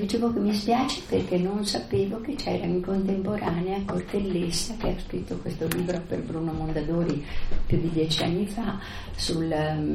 Dicevo che mi spiace perché non sapevo che c'era in contemporanea Cortellessa, che ha scritto questo libro per Bruno Mondadori più di 10 anni fa sui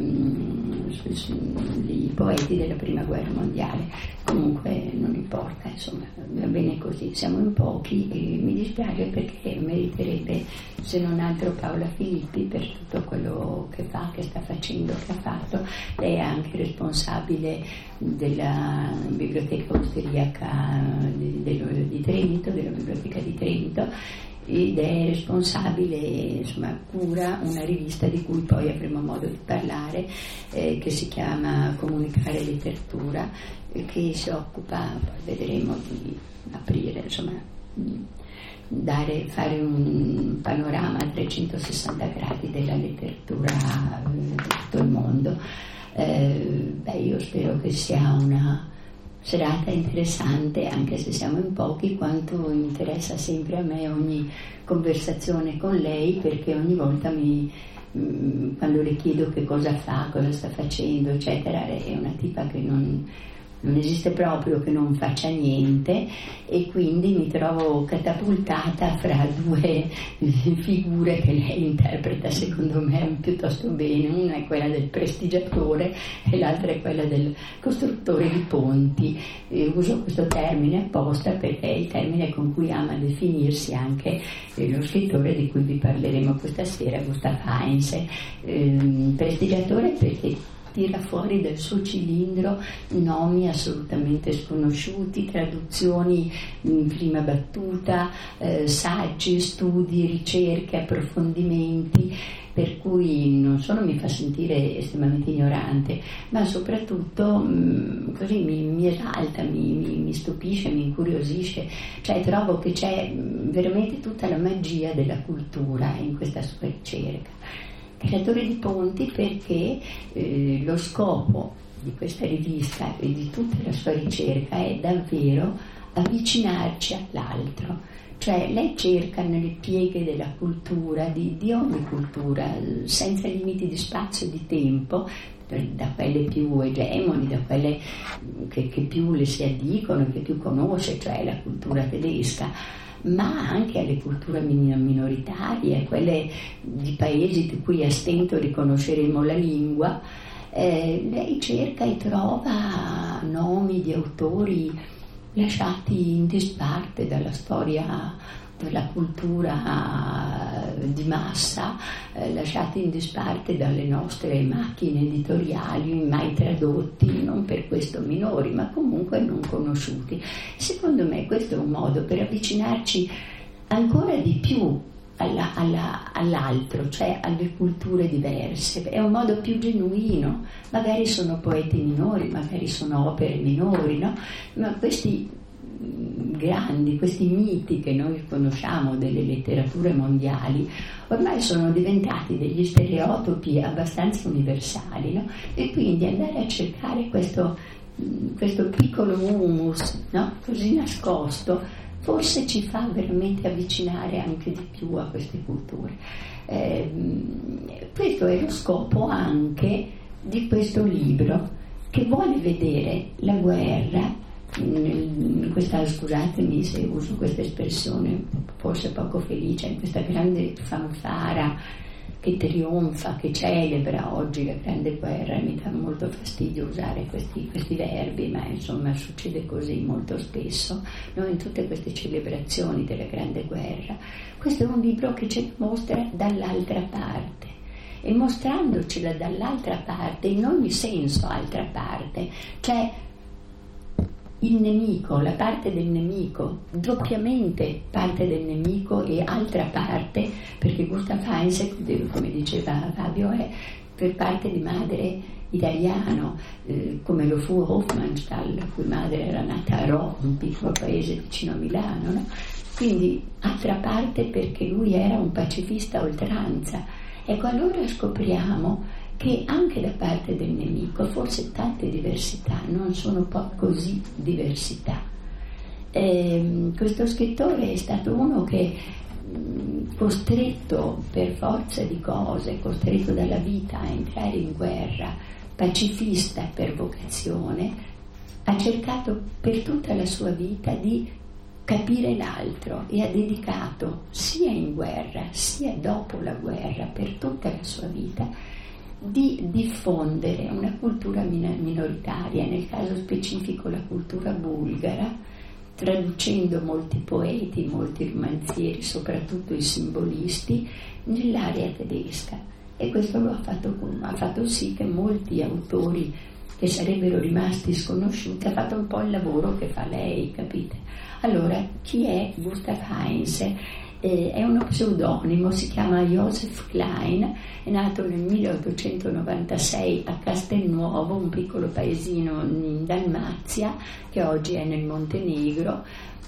poeti della prima guerra mondiale. Comunque non importa, insomma, va bene così, siamo in pochi e mi dispiace perché meriterebbe, se non altro, Paola Filippi per tutto quello che fa, che sta facendo, che ha fatto. Lei è anche responsabile della biblioteca austriaca di Trento, della biblioteca di Trento, ed è responsabile, insomma, cura una rivista di cui poi avremo modo di parlare, che si chiama Comunicare Letteratura, che si occupa, poi vedremo, di aprire, insomma, fare un panorama a 360 gradi della letteratura di tutto il mondo. Io spero che sia una serata interessante, anche se siamo in pochi, quanto interessa sempre a me ogni conversazione con lei, perché ogni volta quando le chiedo che cosa fa, cosa sta facendo, eccetera, è una tipa che non esiste proprio, che non faccia niente, e quindi mi trovo catapultata fra due figure che lei interpreta secondo me piuttosto bene. Una è quella del prestigiatore e l'altra è quella del costruttore di ponti. Uso questo termine apposta perché è il termine con cui ama definirsi anche lo scrittore di cui vi parleremo questa sera, Gustav Heinze. Prestigiatore perché tira fuori dal suo cilindro nomi assolutamente sconosciuti, traduzioni in prima battuta, saggi, studi, ricerche, approfondimenti, per cui non solo mi fa sentire estremamente ignorante, ma soprattutto così mi esalta, mi stupisce, mi incuriosisce. Cioè trovo che c'è veramente tutta la magia della cultura in questa sua ricerca. Creatore di ponti perché lo scopo di questa rivista e di tutta la sua ricerca è davvero avvicinarci all'altro. Cioè lei cerca nelle pieghe della cultura, di ogni cultura, senza limiti di spazio e di tempo, da quelle più egemoni, da quelle che più le si addicono, che più conosce, cioè la cultura tedesca, ma anche alle culture minoritarie, quelle di paesi di cui a stento riconosceremo la lingua. Lei cerca e trova nomi di autori lasciati in disparte dalla storia della cultura di massa, lasciati in disparte dalle nostre macchine editoriali, mai tradotti, non per questo minori, ma comunque non conosciuti. Secondo me questo è un modo per avvicinarci ancora di più all'altro, cioè alle culture diverse. È un modo più genuino. Magari sono poeti minori, magari sono opere minori, no? Ma questi grandi, questi miti che noi conosciamo delle letterature mondiali ormai sono diventati degli stereotipi abbastanza universali, no? E quindi andare a cercare questo piccolo humus, no? Così nascosto, forse ci fa veramente avvicinare anche di più a queste culture. Questo è lo scopo anche di questo libro, che vuole vedere la guerra scusatemi se uso questa espressione forse poco felice, in questa grande fanfara che trionfa, che celebra oggi la grande guerra. Mi dà molto fastidio usare questi verbi, ma insomma succede così molto spesso, no? In tutte queste celebrazioni della grande guerra. Questo è un libro che ci mostra dall'altra parte, e mostrandocela dall'altra parte, in ogni senso altra parte, cioè il nemico, la parte del nemico, doppiamente parte del nemico e altra parte, perché Gustav Heinze, come diceva Fabio, è per parte di madre italiano, come lo fu Hofmannsthal, la cui madre era nata a Rho, un piccolo paese vicino a Milano, no? Quindi altra parte perché lui era un pacifista a oltranza. Ecco, allora scopriamo che anche da parte del nemico forse tante diversità non sono poi così diversità. Questo scrittore è stato uno che, costretto per forza di cose, costretto dalla vita a entrare in guerra, pacifista per vocazione, ha cercato per tutta la sua vita di capire l'altro e ha dedicato sia in guerra sia dopo la guerra, per tutta la sua vita, di diffondere una cultura minoritaria, nel caso specifico la cultura bulgara, traducendo molti poeti, molti romanzieri, soprattutto i simbolisti, nell'area tedesca. E questo ha fatto sì che molti autori che sarebbero rimasti sconosciuti, ha fatto un po' il lavoro che fa lei, capite? Allora, chi è Gustav Heinz? È uno pseudonimo, si chiama Joseph Klein, è nato nel 1896 a Castelnuovo, un piccolo paesino in Dalmazia che oggi è nel Montenegro,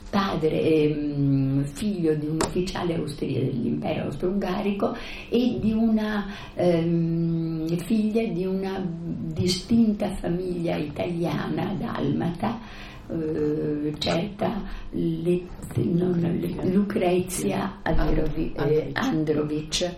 figlio di un ufficiale dell'impero austro-ungarico e di una figlia di una distinta famiglia italiana dalmata, certa Lucrezia Androvic.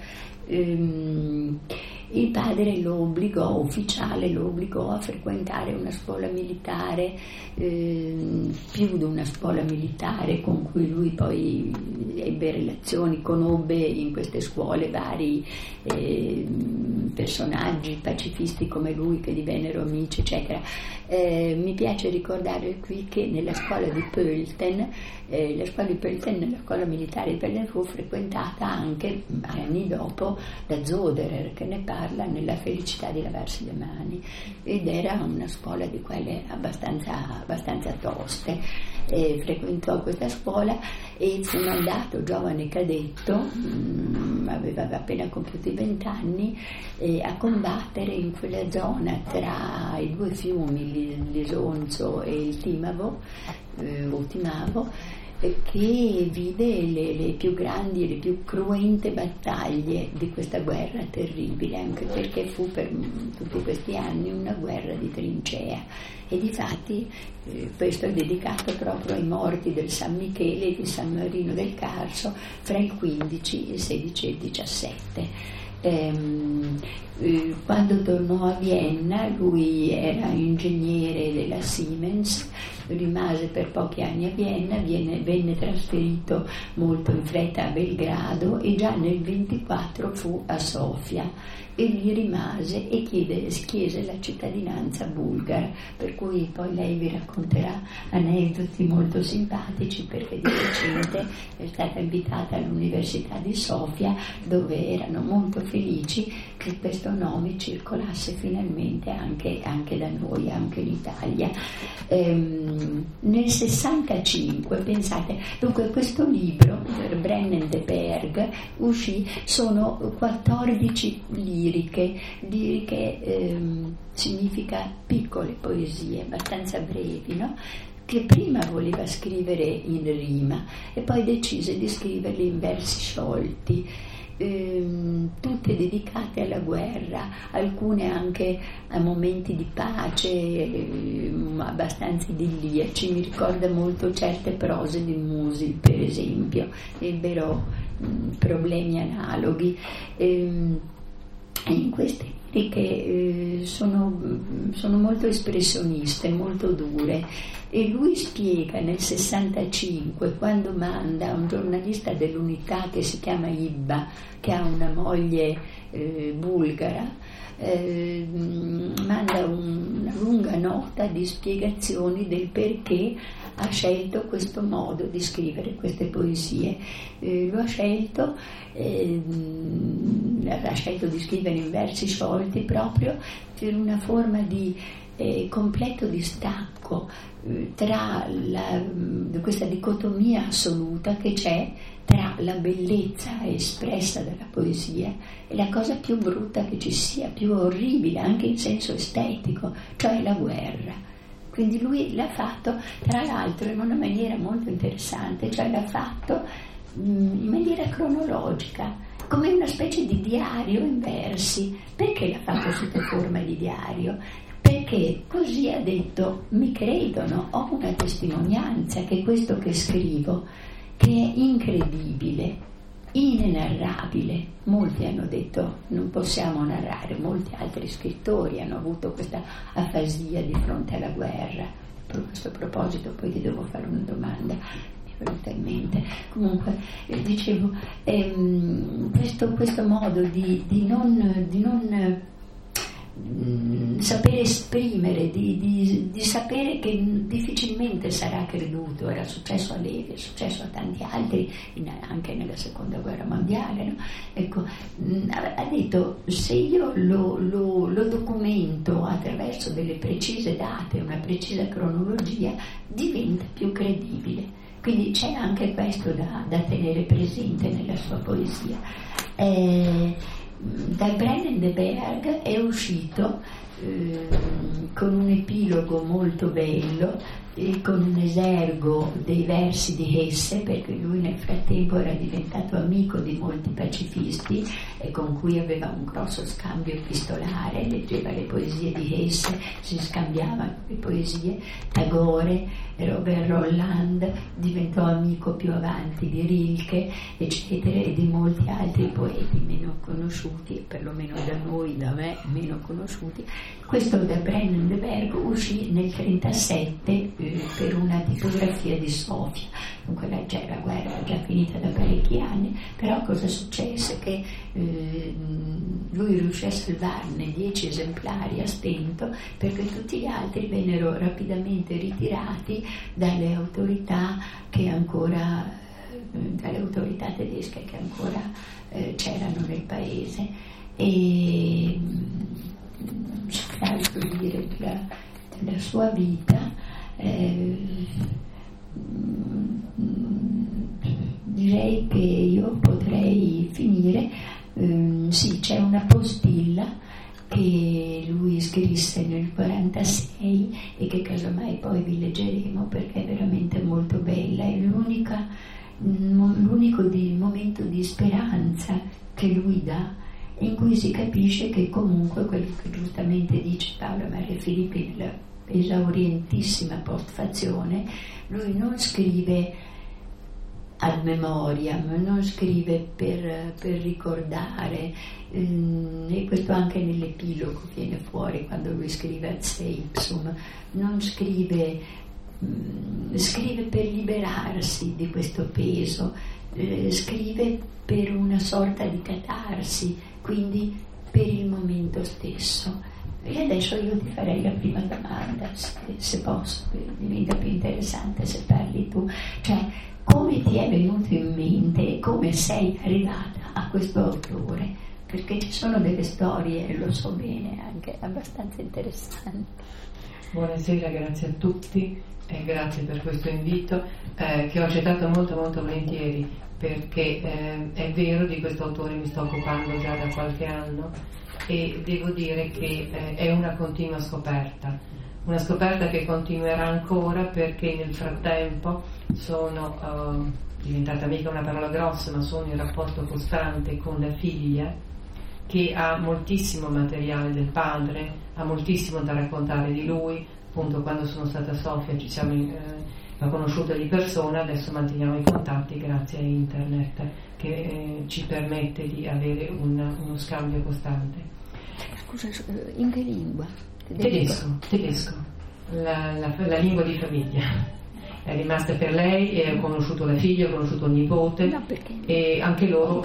Il padre ufficiale lo obbligò a frequentare una scuola militare, più di una scuola militare, con cui lui poi ebbe relazioni, conobbe in queste scuole vari personaggi pacifisti come lui che divennero amici, eccetera. Mi piace ricordare qui che nella scuola di Pölten, la scuola militare di Pölten fu frequentata anche anni dopo da Zoderer, che ne parla nella Felicità di lavarsi le mani, ed era una scuola di quelle abbastanza toste. Frequentò questa scuola e fu mandato giovane cadetto, aveva appena compiuto i 20 anni, a combattere in quella zona tra i due fiumi, l'Isonzo e il Timavo, che vide le più grandi e le più cruente battaglie di questa guerra terribile, anche perché fu per tutti questi anni una guerra di trincea. E difatti questo è dedicato proprio ai morti del San Michele e di San Marino del Carso fra il 15, il 16 e il 17. Quando tornò a Vienna, lui era ingegnere della Siemens, rimase per pochi anni a Vienna, venne trasferito molto in fretta a Belgrado e già nel 24 fu a Sofia e lì rimase e chiese la cittadinanza bulgara, per cui poi lei vi racconterà aneddoti molto simpatici, perché di recente è stata invitata all'Università di Sofia, dove erano molto felici che questo nome circolasse finalmente anche da noi, anche in Italia. Nel 65, pensate, dunque questo libro, Brennen de Berg, uscì, sono 14 liriche significa piccole poesie, abbastanza brevi, no? Che prima voleva scrivere in rima e poi decise di scriverli in versi sciolti, tutte dedicate alla guerra, alcune anche a momenti di pace, abbastanza idilliaci. Mi ricorda molto certe prose di Musil, per esempio, ebbero problemi analoghi. In queste liriche sono molto espressioniste, molto dure, e lui spiega nel 65, quando manda un giornalista dell'Unità che si chiama Ibba, che ha una moglie bulgara, manda una lunga nota di spiegazioni del perché ha scelto questo modo di scrivere queste poesie. Lo ha scelto di scrivere in versi sciolti proprio per una forma di completo distacco tra questa dicotomia assoluta che c'è tra la bellezza espressa dalla poesia e la cosa più brutta che ci sia, più orribile anche in senso estetico, cioè la guerra. Quindi lui l'ha fatto, tra l'altro, in una maniera molto interessante, cioè l'ha fatto in maniera cronologica, come una specie di diario in versi. Perché l'ha fatto sotto forma di diario? Perché così ha detto: mi credono, ho una testimonianza che questo che scrivo, che è incredibile, inenarrabile. Molti hanno detto non possiamo narrare, molti altri scrittori hanno avuto questa afasia di fronte alla guerra. questo proposito poi ti devo fare una domanda, mi è venuta in mente. Comunque dicevo, questo modo di non sapere esprimere, di sapere che difficilmente sarà creduto. Era successo a Levi, è successo a tanti altri, anche nella seconda guerra mondiale, no? Ecco, ha detto: se io lo documento attraverso delle precise date, una precisa cronologia, diventa più credibile. Quindi c'è anche questo da tenere presente nella sua poesia. Da Brennen de Berg è uscito con un epilogo molto bello, con un esergo dei versi di Hesse, perché lui nel frattempo era diventato amico di molti pacifisti e con cui aveva un grosso scambio epistolare, leggeva le poesie di Hesse, si scambiavano le poesie. Tagore, Robert Rolland diventò amico più avanti di Rilke, eccetera, e di molti altri poeti meno conosciuti, perlomeno da noi, da me, meno conosciuti. Questo da Brennen de Berg uscì nel 1937 per una tipografia di Sofia. Dunque la guerra era già finita da parecchi anni, però cosa successe? Che lui riuscì a salvarne 10 esemplari a stento, perché tutti gli altri vennero rapidamente ritirati dalle autorità tedesche che ancora c'erano nel paese. E altro dire della sua vita, direi che io potrei finire. Sì, c'è una postilla che lui scrisse nel 1946 e che casomai poi vi leggeremo, perché è veramente molto bella. È l'unico momento di speranza che lui dà, in cui si capisce che comunque quello che giustamente dice Paolo Maria Filippi nella esaurientissima postfazione, lui non scrive ad memoriam, non scrive per ricordare, e questo anche nell'epilogo viene fuori quando lui scrive ad se ipsum, non scrive per liberarsi di questo peso, scrive per una sorta di catarsi, quindi per il momento stesso. E adesso io ti farei la prima domanda, se posso, diventa più interessante se parli tu, cioè come ti è venuto in mente e come sei arrivata a questo autore, perché ci sono delle storie, lo so bene, anche abbastanza interessanti. Buonasera, grazie a tutti e grazie per questo invito che ho accettato molto molto volentieri, perché è vero, di questo autore mi sto occupando già da qualche anno e devo dire che è una continua scoperta che continuerà ancora, perché nel frattempo sono diventata mica una parola grossa, ma sono in rapporto costante con la figlia, che ha moltissimo materiale del padre, ha moltissimo da raccontare di lui. Appunto, quando sono stata a Sofia l'ho conosciuta di persona, adesso manteniamo i contatti grazie a internet, che ci permette di avere uno scambio costante. Scusa, in che lingua? Tedesco, la lingua di famiglia. È rimasta per lei e ho conosciuto la figlia, ho conosciuto il nipote, e anche loro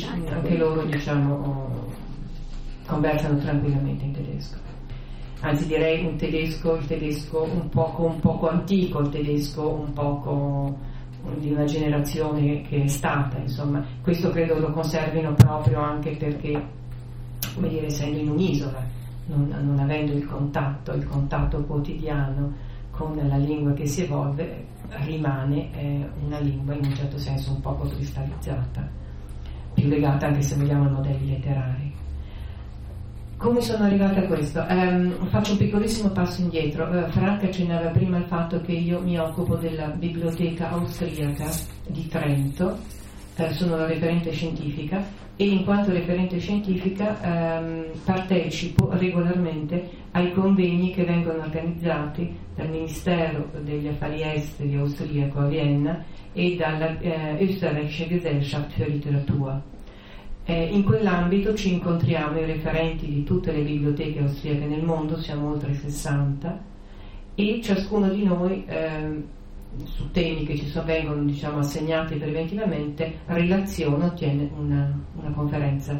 conversano tranquillamente in tedesco. Anzi, direi il tedesco un poco antico, il tedesco un poco di una generazione che è stata, insomma. Questo credo lo conservino proprio anche perché, come dire, essendo in un'isola, non avendo il contatto quotidiano con la lingua che si evolve, rimane una lingua in un certo senso un poco cristallizzata, più legata, anche se vogliamo, ai modelli letterari. Come sono arrivata a questo? Faccio un piccolissimo passo indietro. Franca accennava prima al fatto che io mi occupo della biblioteca austriaca di Trento, sono la referente scientifica, e in quanto referente scientifica partecipo regolarmente ai convegni che vengono organizzati dal Ministero degli Affari Esteri austriaco a Vienna e dalla Österreichische Gesellschaft für Literatur. In quell'ambito ci incontriamo i referenti di tutte le biblioteche austriache nel mondo, siamo oltre 60, e ciascuno di noi su temi che ci vengono, diciamo, assegnati preventivamente relaziona, ottiene una conferenza.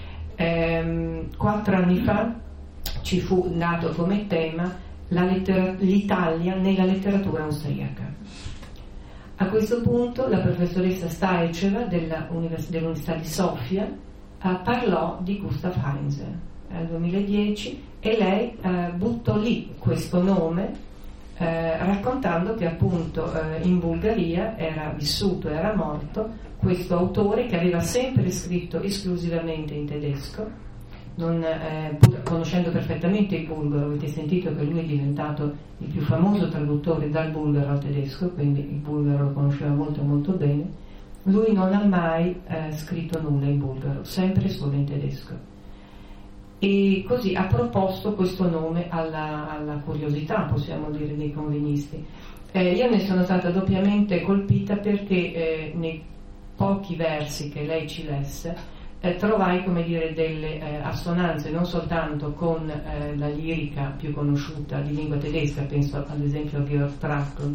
4 anni fa ci fu dato come tema l'Italia nella letteratura austriaca. A questo punto la professoressa Stajceva dell'Università di Sofia parlò di Gustav Heinze nel 2010 e lei buttò lì questo nome, raccontando che appunto in Bulgaria era vissuto, era morto questo autore che aveva sempre scritto esclusivamente in tedesco, pur conoscendo perfettamente il bulgaro. Avete sentito che lui è diventato il più famoso traduttore dal bulgaro al tedesco, quindi il bulgaro lo conosceva molto molto bene. Lui non ha mai scritto nulla in bulgaro, sempre solo in tedesco, e così ha proposto questo nome alla curiosità, possiamo dire, dei convegnisti. Io ne sono stata doppiamente colpita perché nei pochi versi che lei ci lesse trovai, come dire, delle assonanze non soltanto con la lirica più conosciuta di lingua tedesca, penso ad esempio a Georg Trakl,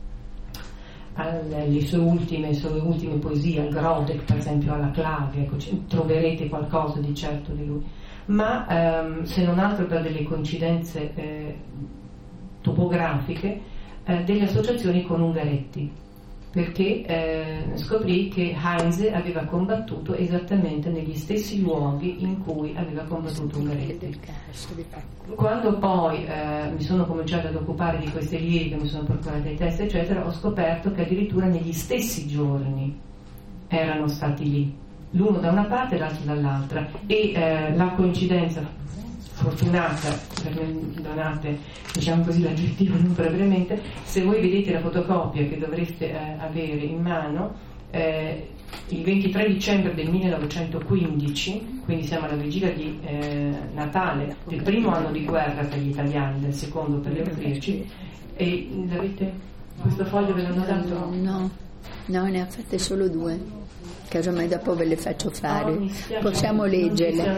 alle sue ultime poesie, al Grodek per esempio, alla clave, ecco, troverete qualcosa di certo di lui, ma se non altro per delle coincidenze topografiche, delle associazioni con Ungaretti, perché scoprì che Heinze aveva combattuto esattamente negli stessi luoghi in cui aveva combattuto Ungaretti. Quando poi mi sono cominciata ad occupare di queste liriche, mi sono procurata i testi eccetera, ho scoperto che addirittura negli stessi giorni erano stati lì, l'uno da una parte e l'altro dall'altra, e la coincidenza fortunata, donate, diciamo così, l'aggettivo non brevemente, se voi vedete la fotocopia che dovreste avere in mano, il 23 dicembre del 1915, quindi siamo alla vigilia di Natale, del primo anno di guerra per gli italiani, del secondo per gli austriaci, e l'avete, questo foglio ve l'hanno dato? No, ne ha fatte solo 2. Casomai dopo ve le faccio fare. Possiamo leggerle.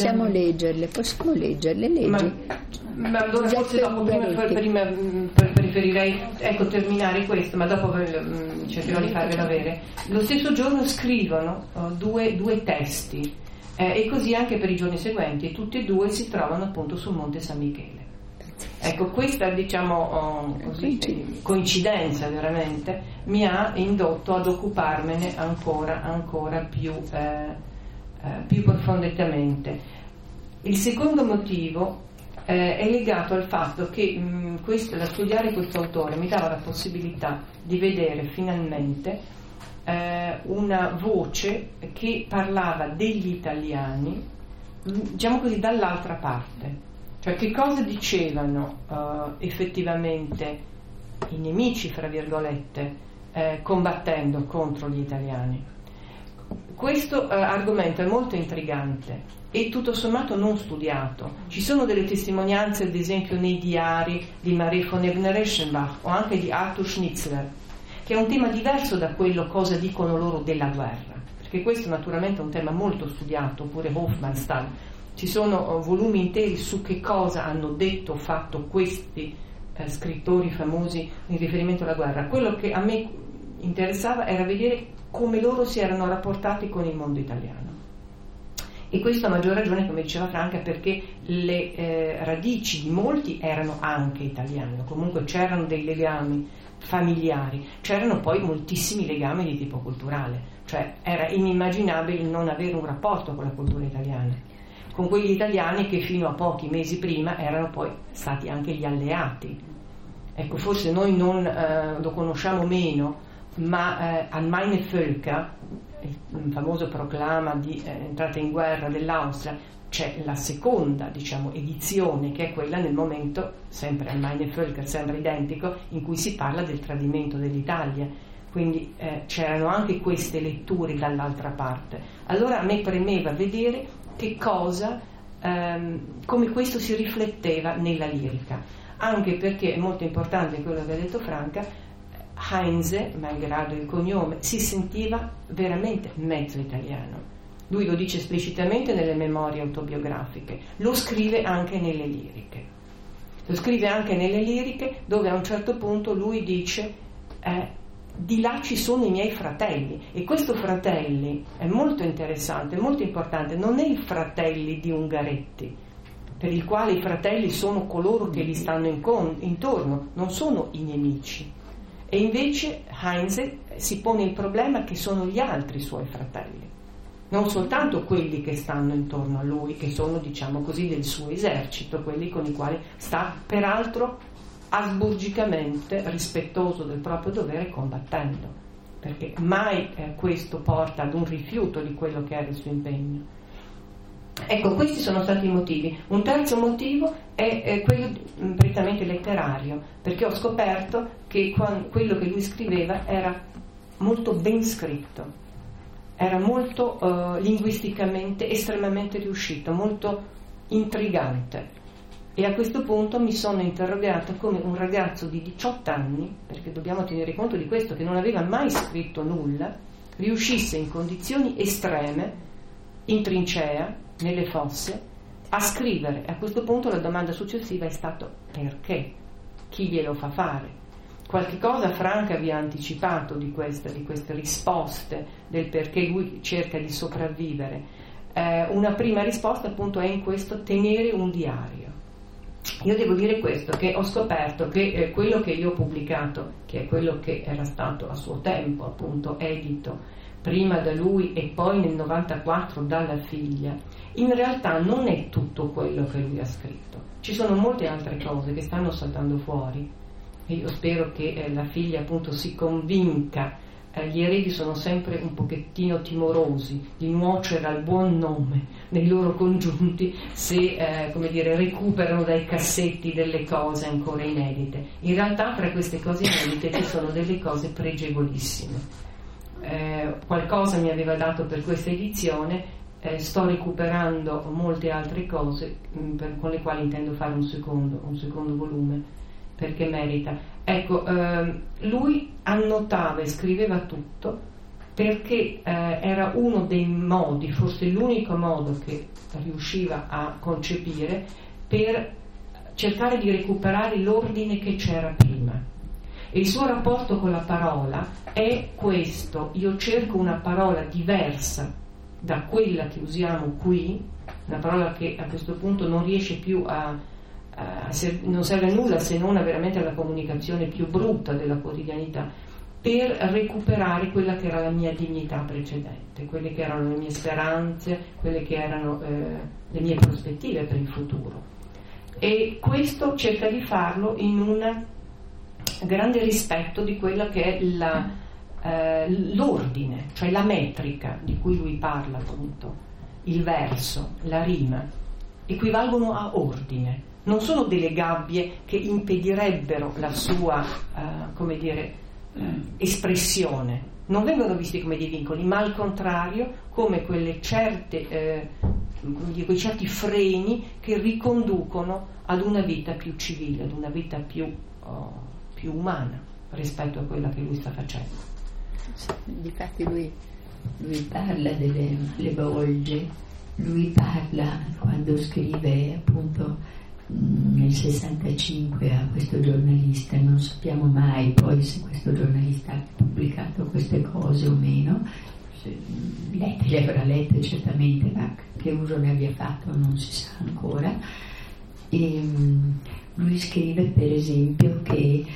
Leggi. Ma allora forse dopo, prima preferirei terminare questo, ma dopo cercherò di farvelo avere. Lo stesso giorno scrivono due testi, e così anche per i giorni seguenti, e tutti e due si trovano appunto sul Monte San Michele. Ecco, questa, diciamo così, coincidenza veramente mi ha indotto ad occuparmene ancora più profondamente. Il secondo motivo è legato al fatto che da studiare questo autore mi dava la possibilità di vedere finalmente una voce che parlava degli italiani, diciamo così, dall'altra parte. Cioè, che cosa dicevano effettivamente i nemici, fra virgolette, combattendo contro gli italiani. Questo argomento è molto intrigante e tutto sommato non studiato. Ci sono delle testimonianze, ad esempio, nei diari di Marie von Ebner-Eschenbach o anche di Arthur Schnitzler, che è un tema diverso da quello cosa dicono loro della guerra, perché questo naturalmente è un tema molto studiato, oppure Hofmannsthal. Ci sono volumi interi su che cosa hanno detto o fatto questi scrittori famosi in riferimento alla guerra. Quello che a me interessava era vedere come loro si erano rapportati con il mondo italiano. E questo a maggior ragione, come diceva Franca, perché le radici di molti erano anche italiane, comunque c'erano dei legami familiari, c'erano poi moltissimi legami di tipo culturale, cioè era inimmaginabile non avere un rapporto con la cultura italiana, con quegli italiani che fino a pochi mesi prima erano poi stati anche gli alleati. Ecco, forse noi non lo conosciamo meno, ma al Meine Völker, il famoso proclama di entrata in guerra dell'Austria, c'è la seconda, diciamo, edizione, che è quella nel momento, sempre al Meine Völker, sembra identico, in cui si parla del tradimento dell'Italia. Quindi c'erano anche queste letture dall'altra parte. Allora a me premeva vedere che cosa, come questo si rifletteva nella lirica, anche perché è molto importante quello che ha detto Franca. Heinze, malgrado il cognome, si sentiva veramente mezzo italiano. Lui lo dice esplicitamente nelle memorie autobiografiche, lo scrive anche nelle liriche. Lo scrive anche nelle liriche, dove a un certo punto lui dice di là ci sono i miei fratelli, e questo fratelli è molto interessante, molto importante, non è il fratelli di Ungaretti, per il quale i fratelli sono coloro che gli stanno intorno, non sono i nemici, e invece Heinze si pone il problema che sono gli altri suoi fratelli, non soltanto quelli che stanno intorno a lui, che sono, diciamo così, del suo esercito, quelli con i quali sta peraltro asburgicamente, rispettoso del proprio dovere, combattendo, perché mai questo porta ad un rifiuto di quello che era il suo impegno. Ecco, questi sono stati i motivi. Un terzo motivo è quello prettamente letterario, perché ho scoperto che quello che lui scriveva era molto ben scritto, era molto linguisticamente estremamente riuscito, molto intrigante. E a questo punto mi sono interrogata come un ragazzo di 18 anni, perché dobbiamo tenere conto di questo, che non aveva mai scritto nulla, riuscisse in condizioni estreme, in trincea, nelle fosse, a scrivere. A questo punto la domanda successiva è stata: perché? Chi glielo fa fare? Qualche cosa Franca vi ha anticipato di queste risposte, del perché lui cerca di sopravvivere. Una prima risposta appunto è in questo: tenere un diario. Io devo dire questo, che ho scoperto che quello che io ho pubblicato, che è quello che era stato a suo tempo appunto edito prima da lui e poi nel 94 dalla figlia, in realtà non è tutto quello che lui ha scritto. Ci sono molte altre cose che stanno saltando fuori, e io spero che la figlia appunto si convinca. Gli eredi sono sempre un pochettino timorosi di nuocere al buon nome nei loro congiunti se recuperano dai cassetti delle cose ancora inedite. In realtà tra queste cose inedite ci sono delle cose pregevolissime. Qualcosa mi aveva dato per questa edizione, sto recuperando molte altre cose con le quali intendo fare un secondo volume, perché merita. Ecco, lui annotava e scriveva tutto perché era uno dei modi, forse l'unico modo che riusciva a concepire per cercare di recuperare l'ordine che c'era prima. E il suo rapporto con la parola è questo: io cerco una parola diversa da quella che usiamo qui, una parola che a questo punto non riesce più non serve a nulla se non veramente alla comunicazione più brutta della quotidianità, per recuperare quella che era la mia dignità precedente, quelle che erano le mie speranze, quelle che erano le mie prospettive per il futuro. E questo cerca di farlo in un grande rispetto di quella che è l'ordine, cioè la metrica di cui lui parla, appunto, il verso, la rima, equivalgono a ordine. Non sono delle gabbie che impedirebbero la sua, espressione. Non vengono visti come dei vincoli, ma al contrario come quei certi freni che riconducono ad una vita più civile, ad una vita più umana rispetto a quella che lui sta facendo. Difatti lui parla delle bolge, lui parla quando scrive appunto nel 65 a questo giornalista, non sappiamo mai poi se questo giornalista ha pubblicato queste cose o meno, le avrà lette certamente, ma che uso ne abbia fatto non si sa ancora. E lui scrive per esempio che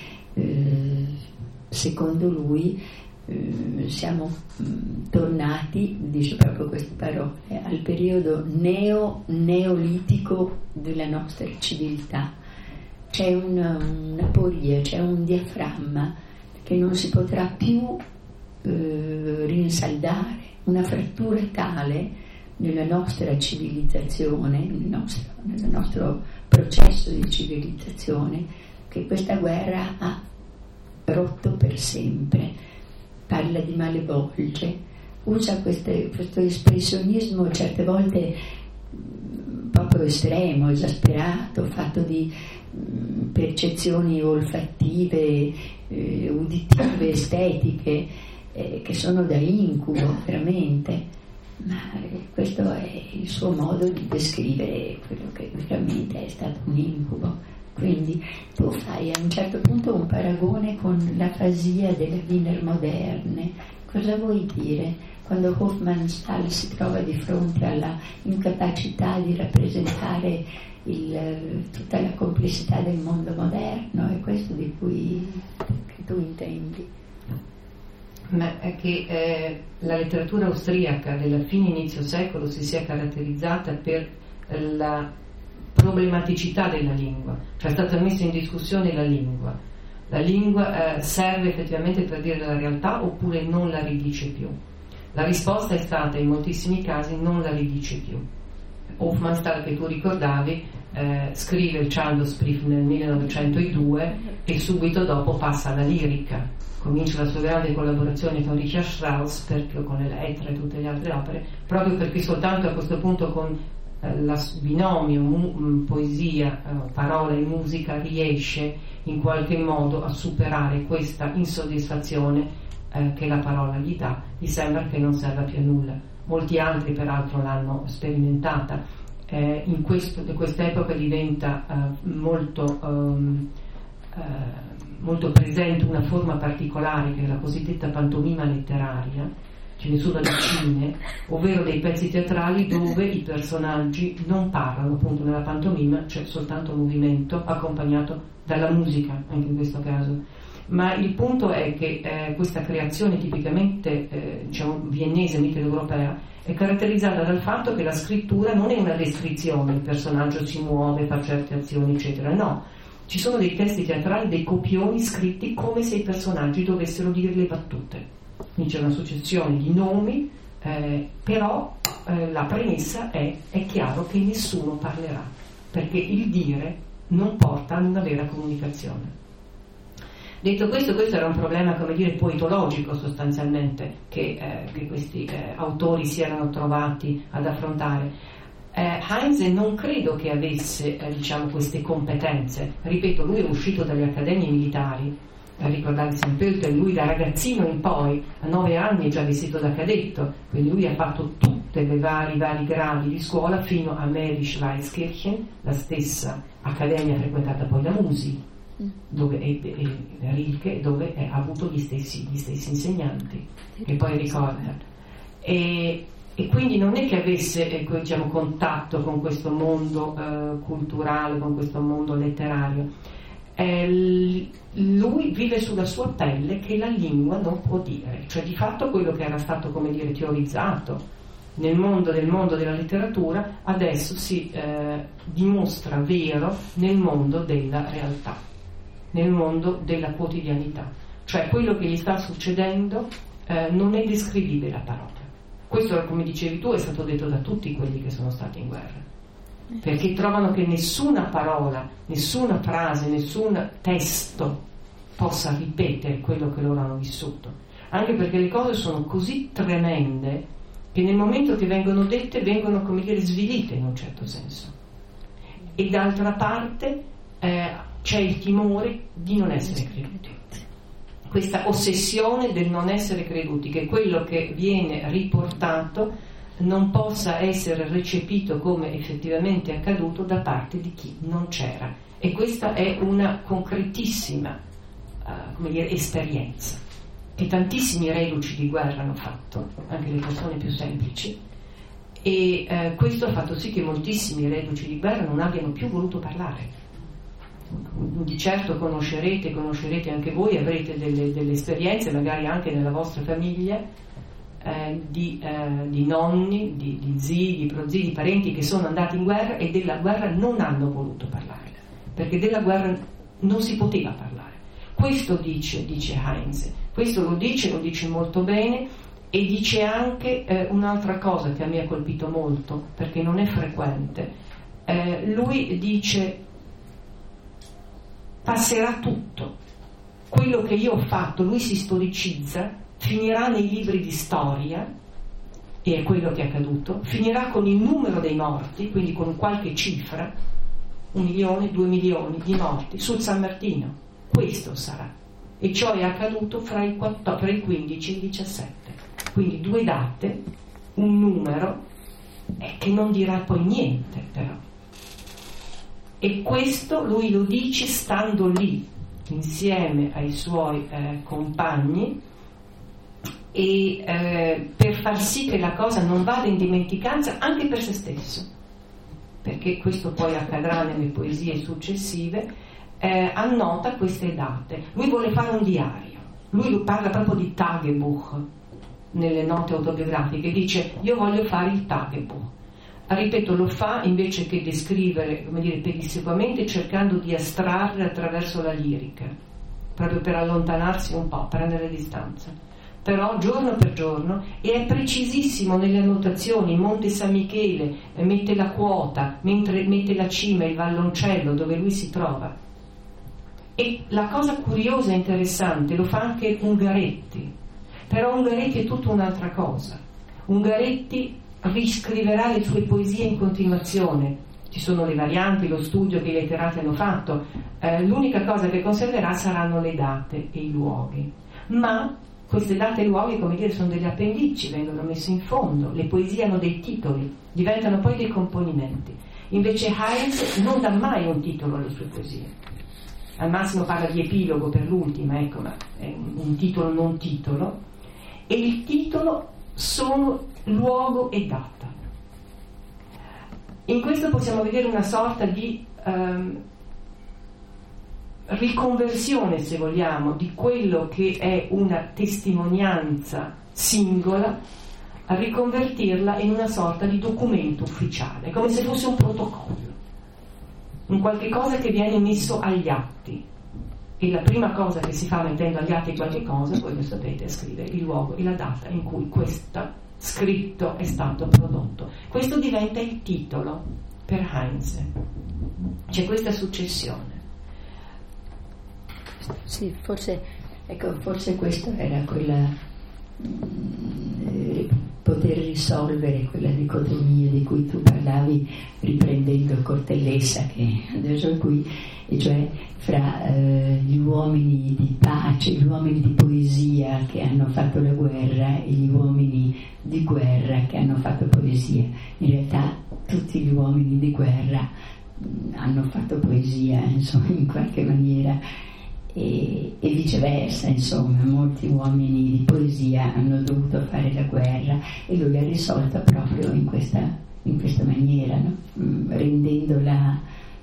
secondo lui siamo tornati, dice proprio queste parole, al periodo neolitico della nostra civiltà. C'è una poria, c'è un diaframma che non si potrà più rinsaldare, una frattura tale nella nostra civilizzazione, nel nostro processo di civilizzazione, che questa guerra ha rotto per sempre. Parla di malebolge, usa questo espressionismo certe volte proprio estremo, esasperato, fatto di percezioni olfattive, uditive, estetiche, che sono da incubo veramente, ma questo è il suo modo di descrivere quello che veramente è stato un incubo, Quindi tu fai a un certo punto un paragone con l'afasia delle Wiener moderne. Cosa vuoi dire quando Hofmannsthal si trova di fronte alla incapacità di rappresentare tutta la complessità del mondo moderno? È questo di cui che tu intendi? Ma è che la letteratura austriaca della fine inizio secolo si sia caratterizzata per la problematicità della lingua, cioè è stata messa in discussione la lingua. La lingua serve effettivamente per dire la realtà oppure non la ridice più? La risposta è stata in moltissimi casi non la ridice più. Hofmannsthal, che tu ricordavi, scrive il Charlottenbrief nel 1902 e subito dopo passa alla lirica. Comincia la sua grande collaborazione con Richard Strauss, con Elettra e tutte le altre opere, proprio perché soltanto a questo punto con il binomio poesia, parola e musica riesce in qualche modo a superare questa insoddisfazione che la parola gli dà. Gli sembra che non serva più a nulla. Molti altri peraltro l'hanno sperimentata. In quest'epoca diventa molto presente una forma particolare che è la cosiddetta pantomima letteraria, ce ne sono decine, ovvero dei pezzi teatrali dove i personaggi non parlano, appunto nella pantomima c'è soltanto movimento accompagnato dalla musica, anche in questo caso. Ma il punto è che questa creazione tipicamente viennese, mitteleuropea, è caratterizzata dal fatto che la scrittura non è una descrizione, il personaggio si muove, fa certe azioni, eccetera, no. Ci sono dei testi teatrali, dei copioni scritti come se i personaggi dovessero dire le battute. Quindi c'è una successione di nomi, però la premessa è chiaro che nessuno parlerà, perché il dire non porta ad una vera comunicazione. Detto questo era un problema, come dire, poetologico sostanzialmente, che questi autori si erano trovati ad affrontare. Heinze non credo che avesse queste competenze. Ripeto, lui è uscito dalle accademie militari, ricordate sempre che lui da ragazzino in poi a 9 anni è già vestito da cadetto, quindi lui ha fatto tutte le vari gradi di scuola fino a Merisch-Weiskirchen, la stessa accademia frequentata poi da Musi, dove Rilke, dove ha avuto gli stessi insegnanti che poi ricorda, e quindi non è che avesse contatto con questo mondo culturale, con questo mondo letterario. Lui vive sulla sua pelle che la lingua non può dire, cioè di fatto quello che era stato, come dire, teorizzato nel mondo della letteratura adesso si dimostra vero nel mondo della realtà, nel mondo della quotidianità, cioè quello che gli sta succedendo non è descrivibile a parole. Questo, come dicevi tu, è stato detto da tutti quelli che sono stati in guerra, perché trovano che nessuna parola, nessuna frase, nessun testo possa ripetere quello che loro hanno vissuto, anche perché le cose sono così tremende che nel momento che vengono dette vengono, come dire, svilite in un certo senso, e d'altra parte c'è il timore di non essere creduti, questa ossessione del non essere creduti, che quello che viene riportato non possa essere recepito come effettivamente accaduto da parte di chi non c'era, e questa è una concretissima esperienza che tantissimi reduci di guerra hanno fatto, anche le persone più semplici, e questo ha fatto sì che moltissimi reduci di guerra non abbiano più voluto parlare. Di certo conoscerete anche voi, avrete delle esperienze magari anche nella vostra famiglia di nonni, di zii, di prozii, di parenti che sono andati in guerra e della guerra non hanno voluto parlare, perché della guerra non si poteva parlare. Questo dice Heinze, questo lo dice molto bene, e dice anche un'altra cosa che a me ha colpito molto perché non è frequente. Lui dice: passerà tutto, quello che io ho fatto, lui si storicizza, finirà nei libri di storia, e è quello che è accaduto, finirà con il numero dei morti, quindi con qualche cifra, 1 milione, 2 milioni di morti sul San Martino, questo sarà, e ciò è accaduto fra il 15 e il 17, quindi 2 date, un numero che non dirà poi niente, però. e questo lui lo dice stando lì insieme ai suoi compagni, e per far sì che la cosa non vada in dimenticanza anche per se stesso, perché questo poi accadrà nelle poesie successive. Annota queste date. Lui vuole fare un diario, lui parla proprio di Tagebuch nelle note autobiografiche, dice io voglio fare il Tagebuch. Ripeto, lo fa invece che descrivere, come dire, pedissequamente, cercando di astrarre attraverso la lirica, proprio per allontanarsi un po', prendere distanza, però giorno per giorno, e è precisissimo nelle annotazioni. Monte San Michele, mette la quota, mentre mette la cima, il valloncello dove lui si trova. E la cosa curiosa e interessante lo fa anche Ungaretti, però Ungaretti è tutta un'altra cosa. Ungaretti riscriverà le sue poesie in continuazione, ci sono le varianti, lo studio che i letterati hanno fatto, l'unica cosa che conserverà saranno le date e i luoghi, ma queste date e luoghi, come dire, sono degli appendici, vengono messi in fondo. Le poesie hanno dei titoli, diventano poi dei componimenti. Invece Heinz non dà mai un titolo alle sue poesie, al massimo parla di epilogo per l'ultima, ecco, ma è un titolo non titolo, e il titolo sono luogo e data. In questo possiamo vedere una sorta di riconversione, se vogliamo, di quello che è una testimonianza singola, a riconvertirla in una sorta di documento ufficiale, come se fosse un protocollo, un qualche cosa che viene messo agli atti. E la prima cosa che si fa mettendo agli atti qualche cosa, voi lo sapete, è scrivere il luogo e la data in cui questo scritto è stato prodotto. Questo diventa il titolo per Heinz. C'è questa successione. Sì, forse questo era quella poter risolvere quella dicotomia di cui tu parlavi, riprendendo Cortellessa, che adesso è qui, e cioè fra gli uomini di pace, gli uomini di poesia che hanno fatto la guerra e gli uomini di guerra che hanno fatto poesia. In realtà tutti gli uomini di guerra hanno fatto poesia, insomma, in qualche maniera, e viceversa, insomma, molti uomini di poesia hanno dovuto fare la guerra, e lui ha risolto proprio in questa maniera, no? Rendendola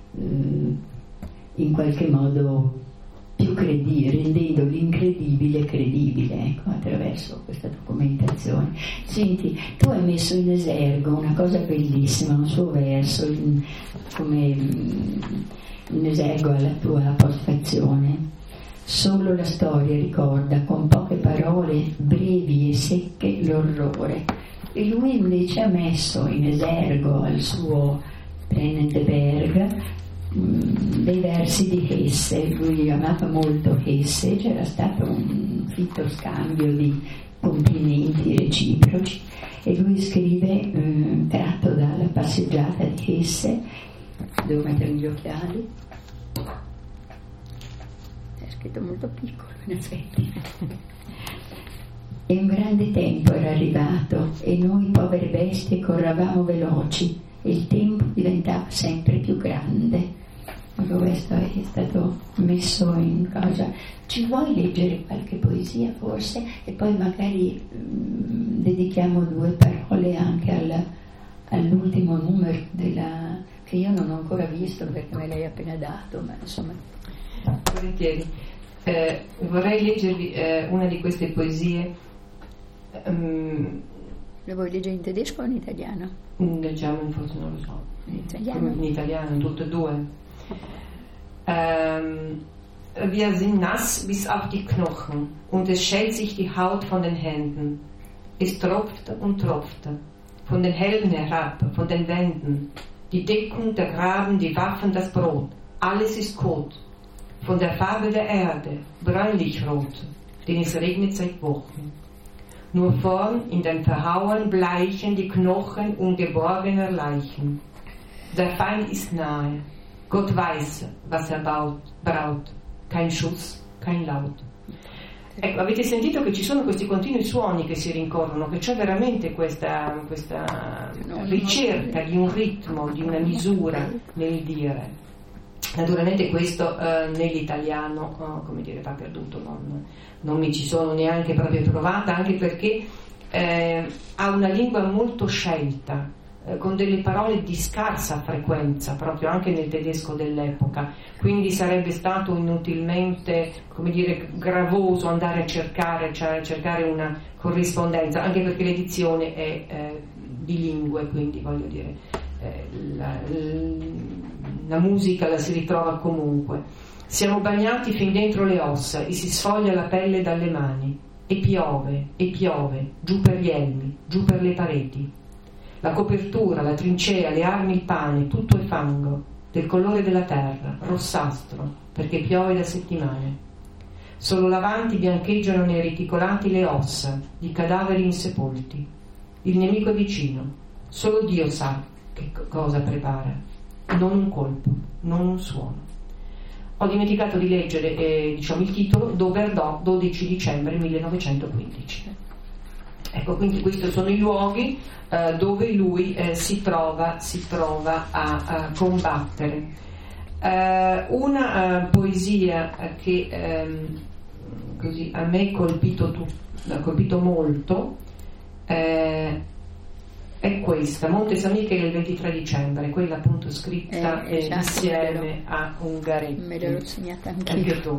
in qualche modo più credibile, rendendo l'incredibile credibile, ecco, attraverso questa documentazione. Senti, tu hai messo in esergo una cosa bellissima, un suo verso come in esergo alla tua postfazione. Solo la storia ricorda con poche parole brevi e secche l'orrore, e lui invece ha messo in esergo al suo Brennende Berg dei versi di Hesse. Lui amava molto Hesse, c'era stato un fitto scambio di complimenti reciproci, e lui scrive, tratto dalla passeggiata di Hesse. Devo mettere gli occhiali, è scritto molto piccolo in effetti. E un grande tempo era arrivato, e noi povere bestie corravamo veloci, e il tempo diventava sempre più grande. Questo è stato messo in cosa. Ci vuoi leggere qualche poesia forse, e poi magari dedichiamo 2 parole anche all'ultimo numero che io non ho ancora visto perché me l'hai appena dato, ma insomma. Volentieri. Vorrei leggervi una di queste poesie. Lo vuoi leggere in tedesco o in italiano? Leggiamo, forse non lo so. In italiano, tutte e due. Wir sind nass bis auf die Knochen, und es schält sich die Haut von den Händen. Es tropfte und tropfte, von den Helmen herab, von den Wänden. Die Decken, der Graben, die Waffen, das Brot, alles ist Kot. Von der Farbe der Erde, bräunlich-rot, denn es regnet seit Wochen. Nur vorn in den Verhauen bleichen die Knochen ungeborgener Leichen. Der Feind ist nahe, Gott weiß, was braut, kein Schuss, kein Laut. Ecco, avete sentito che ci sono questi continui suoni che si rincorrono, che c'è veramente questa ricerca di un ritmo, di una misura nel dire. Naturalmente questo nell'italiano come dire, va perduto, non mi ci sono neanche proprio provata, anche perché ha una lingua molto scelta, con delle parole di scarsa frequenza proprio anche nel tedesco dell'epoca, quindi sarebbe stato inutilmente, come dire, gravoso andare a cercare una corrispondenza, anche perché l'edizione è bilingue, quindi voglio dire la musica la si ritrova comunque. Siamo bagnati fin dentro le ossa e si sfoglia la pelle dalle mani, e piove, giù per gli elmi, giù per le pareti. La copertura, la trincea, le armi, il pane, tutto è fango, del colore della terra, rossastro, perché piove da settimane. Solo l'avanti biancheggiano nei reticolati le ossa di cadaveri insepolti. Il nemico è vicino, solo Dio sa che cosa prepara, non un colpo, non un suono. Ho dimenticato di leggere il titolo, Doberdò, 12 dicembre 1915. Ecco, quindi questi sono i luoghi dove lui si trova a combattere. Una poesia che così a me ha colpito molto è questa, Monte San Michele il 23 dicembre, quella appunto scritta insieme a Ungaretti. Me l'ero segnata anche tu.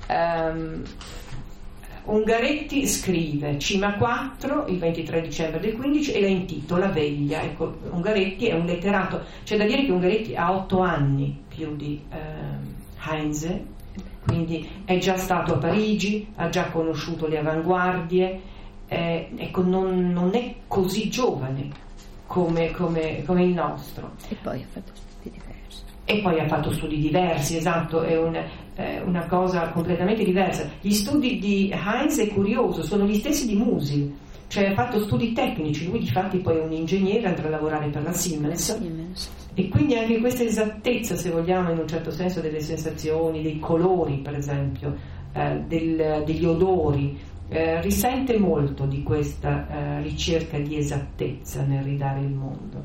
Ungaretti scrive Cima 4 il 23 dicembre del 15 e la intitola Veglia. Ecco, Ungaretti è un letterato, c'è da dire che Ungaretti ha 8 anni più di Heinze, quindi è già stato a Parigi, ha già conosciuto le avanguardie, ecco, non è così giovane come il nostro. E poi ha fatto studi diversi. Esatto, è una cosa completamente diversa. Gli studi di Heinze, è curioso, sono gli stessi di Musil, cioè ha fatto studi tecnici, lui difatti poi è un ingegnere, andrà a lavorare per la Siemens. E quindi anche questa esattezza, se vogliamo, in un certo senso, delle sensazioni, dei colori per esempio, degli odori, risente molto di questa ricerca di esattezza nel ridare il mondo.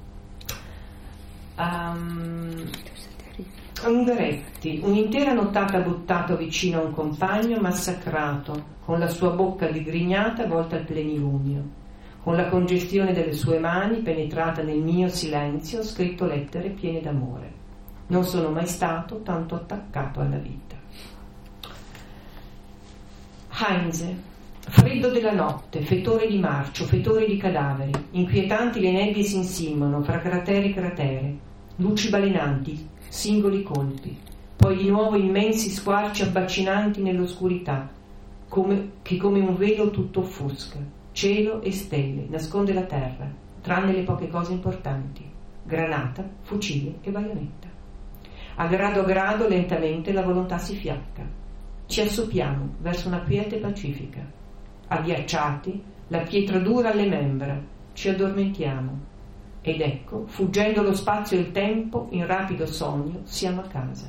Ungaretti, un'intera nottata buttato vicino a un compagno massacrato, con la sua bocca digrignata volta al plenilunio, con la congestione delle sue mani penetrata nel mio silenzio, ho scritto lettere piene d'amore. Non sono mai stato tanto attaccato alla vita. Heinze, freddo della notte, fetore di marcio, fetore di cadaveri, inquietanti le nebbie si insinuano fra cratere e cratere, luci balenanti, singoli colpi, poi di nuovo immensi squarci abbacinanti nell'oscurità, che come un velo tutto offusca, cielo e stelle, nasconde la terra, tranne le poche cose importanti, granata, fucile e baionetta. A grado, lentamente la volontà si fiacca. Ci assoppiamo verso una quiete pacifica. Agghiacciati, la pietra dura alle membra, ci addormentiamo. Ed ecco, fuggendo lo spazio e il tempo, in rapido sogno, siamo a casa.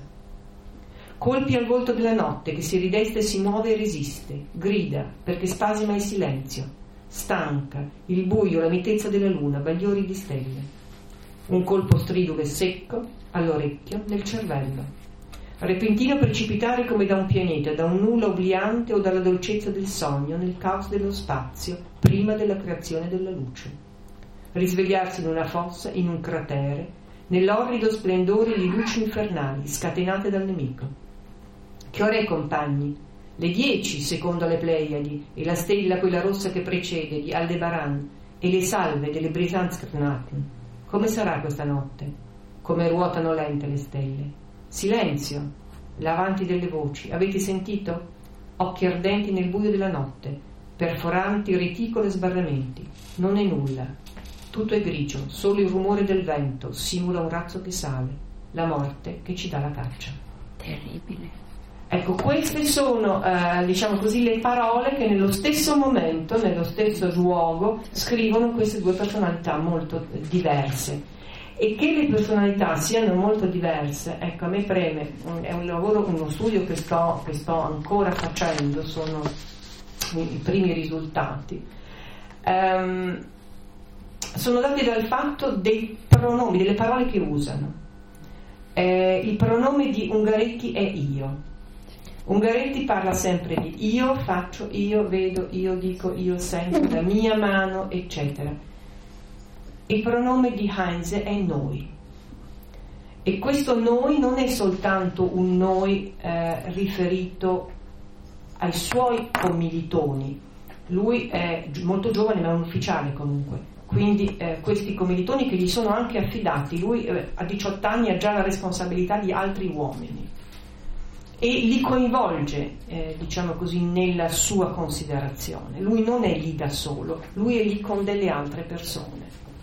Colpi al volto della notte che si ridesta e si muove e resiste, grida perché spasima il silenzio, stanca, il buio, la mitezza della luna, bagliori di stelle. Un colpo stridule secco all'orecchio, nel cervello. Repentino precipitare come da un pianeta, da un nulla obliante o dalla dolcezza del sogno nel caos dello spazio, prima della creazione della luce. Risvegliarsi in una fossa, in un cratere, nell'orrido splendore di luci infernali scatenate dal nemico. Che ora è, compagni? Le 10 secondo le Pleiadi, e la stella, quella rossa che precede, di Aldebaran, e le salve delle Brisansknaten. Come sarà questa notte? Come ruotano lente le stelle. Silenzio, l'avanti delle voci. Avete sentito? Occhi ardenti nel buio della notte, perforanti reticoli e sbarramenti. Non è nulla. Tutto è grigio, solo il rumore del vento simula un razzo che sale, la morte che ci dà la caccia. Terribile. Ecco, queste sono, diciamo così, le parole che nello stesso momento, nello stesso luogo, scrivono queste due personalità molto diverse. E che le personalità siano molto diverse, ecco, a me preme, è un lavoro, uno studio che sto ancora facendo, sono i primi risultati, sono dati dal fatto dei pronomi, delle parole che usano. Il pronome di Ungaretti è io. Ungaretti parla sempre di io faccio, io vedo, io dico, io sento, la mia mano, eccetera. Il pronome di Heinze è noi. E questo noi non è soltanto un noi riferito ai suoi commilitoni. Lui è molto giovane, ma è un ufficiale comunque. Quindi questi commilitoni che gli sono anche affidati, lui a 18 anni ha già la responsabilità di altri uomini e li coinvolge, diciamo così, nella sua considerazione. Lui non è lì da solo, lui è lì con delle altre persone.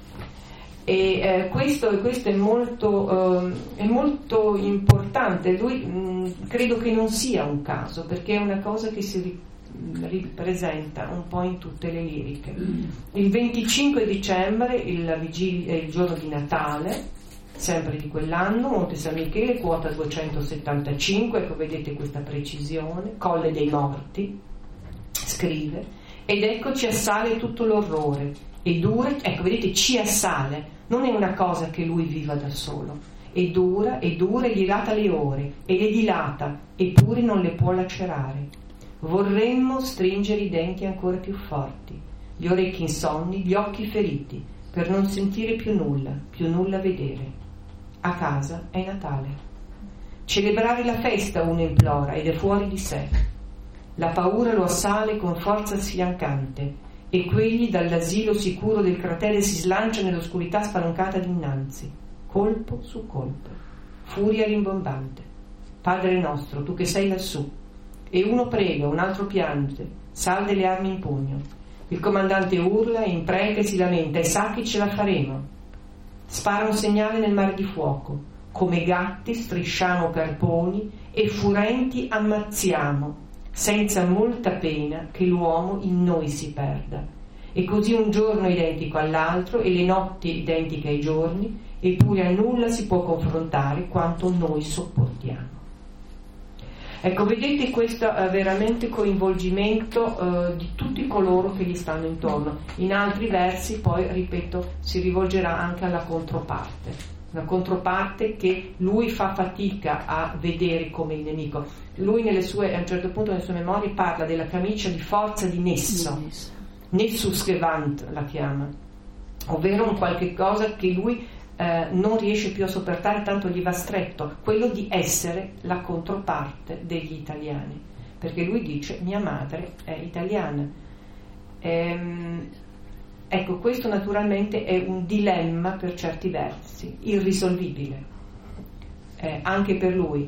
E questo è molto importante. Lui credo che non sia un caso, perché è una cosa che si ripresenta un po' in tutte le liriche. Il 25 dicembre, il giorno di Natale, sempre di quell'anno, Monte San Michele, quota 275, ecco, vedete questa precisione, Colle dei Morti, scrive, ed ecco ci assale tutto l'orrore e dura, ecco vedete, ci assale, non è una cosa che lui viva da solo, e dura e dilata le ore e le dilata, eppure non le può lacerare. Vorremmo stringere i denti ancora più forti, gli orecchi insonni, gli occhi feriti, per non sentire più nulla vedere. A casa è Natale. Celebrare la festa uno implora ed è fuori di sé. La paura lo assale con forza sfiancante e quegli dall'asilo sicuro del cratere si slancia nell'oscurità spalancata dinanzi, colpo su colpo, furia rimbombante. Padre nostro, tu che sei lassù, e uno prega, un altro piange, salde le armi in pugno. Il comandante urla, impreca e si lamenta, e sa che ce la faremo. Spara un segnale nel mare di fuoco, come gatti strisciamo carponi e furenti ammazziamo, senza molta pena che l'uomo in noi si perda. E così un giorno identico all'altro e le notti identiche ai giorni, eppure a nulla si può confrontare quanto noi sopportiamo. Ecco, vedete questo veramente coinvolgimento di tutti coloro che gli stanno intorno. In altri versi poi, ripeto, si rivolgerà anche alla controparte, una controparte che lui fa fatica a vedere come il nemico. Lui a un certo punto nelle sue memorie parla della camicia di forza di Nesso, Nessusgewand la chiama, ovvero un qualche cosa che lui non riesce più a sopportare, tanto gli va stretto, quello di essere la controparte degli italiani, perché lui dice mia madre è italiana. Ecco, questo naturalmente è un dilemma per certi versi, irrisolvibile, anche per lui,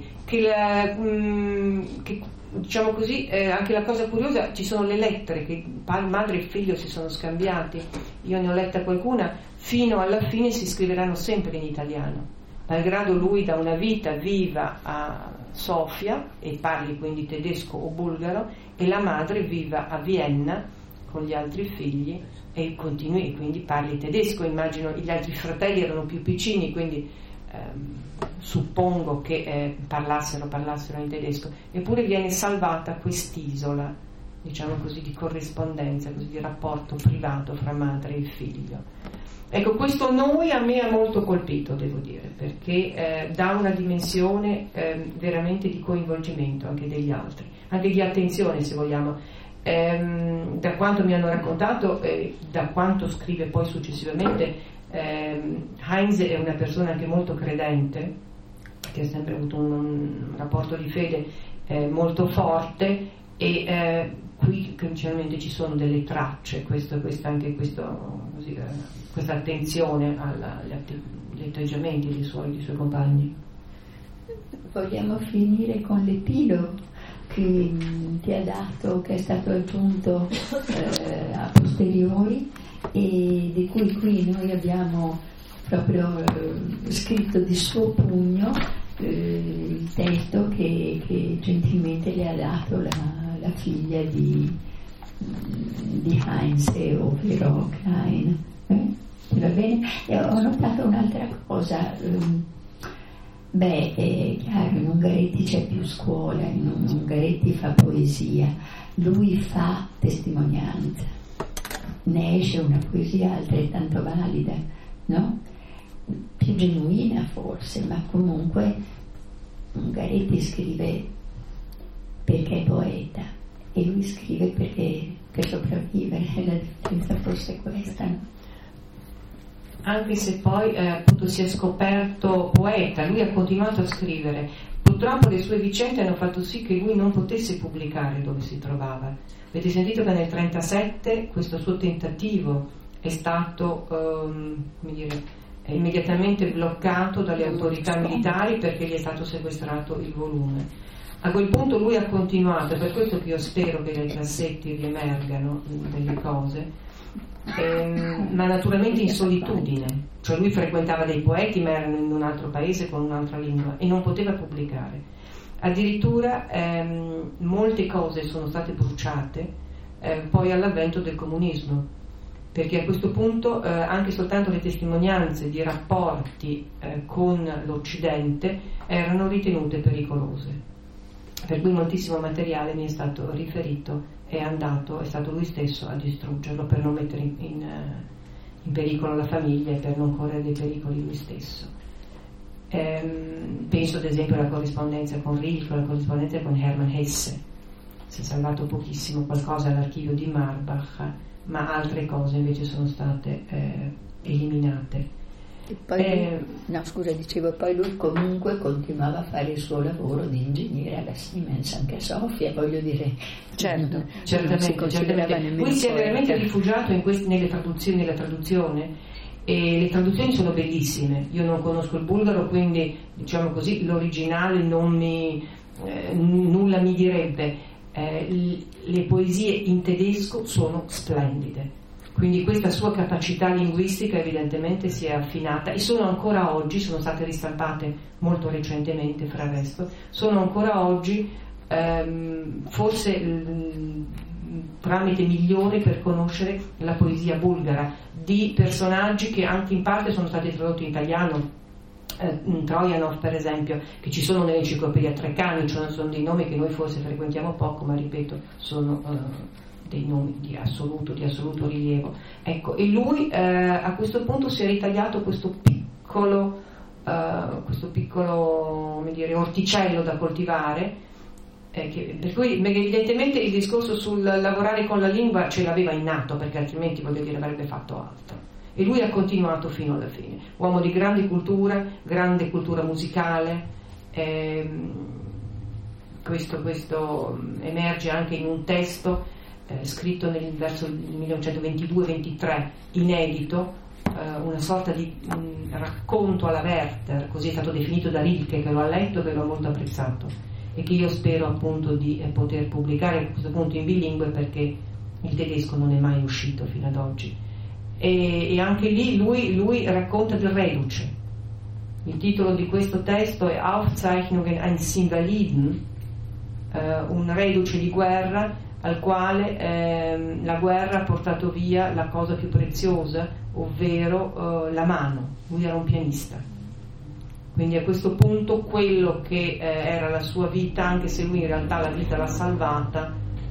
che diciamo così, anche la cosa curiosa, ci sono le lettere che madre e figlio si sono scambiati, io ne ho letta qualcuna, fino alla fine si scriveranno sempre in italiano, malgrado lui da una vita viva a Sofia e parli quindi tedesco o bulgaro, e la madre viva a Vienna con gli altri figli e continui e quindi parli tedesco. Immagino gli altri fratelli erano più piccini, quindi suppongo che parlassero in tedesco, eppure viene salvata quest'isola, diciamo così, di corrispondenza, così di rapporto privato fra madre e figlio. Ecco, questo noi a me ha molto colpito, devo dire, perché dà una dimensione veramente di coinvolgimento anche degli altri, anche di attenzione, se vogliamo. Da quanto mi hanno raccontato, da quanto scrive poi successivamente, Heinze è una persona anche molto credente, che ha sempre avuto un rapporto di fede molto forte, e qui principalmente ci sono delle tracce, questa attenzione agli atteggiamenti dei suoi compagni. Vogliamo finire con l'epilogo che ti ha dato, che è stato aggiunto a posteriori, e di cui qui noi abbiamo proprio scritto di suo pugno il testo che gentilmente le ha dato la figlia di Heinze, ovvero Klein. Va bene? E ho notato un'altra cosa. È chiaro, in Ungaretti c'è più scuola, in Ungaretti fa poesia, lui fa testimonianza, ne esce una poesia altrettanto valida, no? più genuina forse, ma comunque Ungaretti scrive perché è poeta e lui scrive per sopravvivere, la differenza forse è questa, no? Anche se poi appunto si è scoperto poeta, lui ha continuato a scrivere. Purtroppo le sue vicende hanno fatto sì che lui non potesse pubblicare dove si trovava. Avete sentito che nel 1937 questo suo tentativo è stato immediatamente bloccato dalle autorità militari perché gli è stato sequestrato il volume. A quel punto lui ha continuato, è per questo che io spero che nei cassetti riemergano delle cose, ma naturalmente in solitudine, cioè lui frequentava dei poeti ma erano in un altro paese con un'altra lingua e non poteva pubblicare. Addirittura molte cose sono state bruciate poi all'avvento del comunismo, perché a questo punto anche soltanto le testimonianze di rapporti con l'Occidente erano ritenute pericolose, per cui moltissimo materiale mi è stato riferito è stato lui stesso a distruggerlo per non mettere in pericolo la famiglia e per non correre dei pericoli lui stesso. Penso ad esempio alla corrispondenza con Rilke, la corrispondenza con Hermann Hesse. Si è salvato pochissimo qualcosa all'archivio di Marbach, ma altre cose invece sono state eliminate. E poi poi lui comunque continuava a fare il suo lavoro di ingegnere alla Siemens, anche a Sofia, voglio dire. Certo, certamente. Lui si è veramente rifugiato nella traduzione, e le traduzioni sono bellissime. Io non conosco il bulgaro, quindi diciamo così l'originale nulla mi direbbe. Le poesie in tedesco sono splendide. Quindi questa sua capacità linguistica evidentemente si è affinata e sono ancora oggi, sono state ristampate molto recentemente fra il resto, sono ancora oggi forse il tramite migliore per conoscere la poesia bulgara, di personaggi che anche in parte sono stati tradotti in italiano. Trojanov per esempio, che ci sono nell'enciclopedia Treccani, cioè sono dei nomi che noi forse frequentiamo poco, ma ripeto sono dei nomi di assoluto rilievo. Ecco, e lui a questo punto si è ritagliato questo piccolo orticello da coltivare, per cui evidentemente il discorso sul lavorare con la lingua ce l'aveva innato, perché altrimenti avrebbe fatto altro. E lui ha continuato fino alla fine, uomo di grande cultura musicale. Questo emerge anche in un testo scritto verso il 1922-23, inedito, una sorta di racconto alla Werther, così è stato definito da Rilke, che lo ha letto e che lo ha molto apprezzato, e che io spero appunto di poter pubblicare a questo punto in bilingue, perché il tedesco non è mai uscito fino ad oggi. E anche lì lui racconta del reduce. Il titolo di questo testo è Aufzeichnungen eines Invaliden, un reduce di guerra al quale la guerra ha portato via la cosa più preziosa, ovvero la mano. Lui era un pianista, quindi a questo punto quello che era la sua vita, anche se lui in realtà la vita l'ha salvata,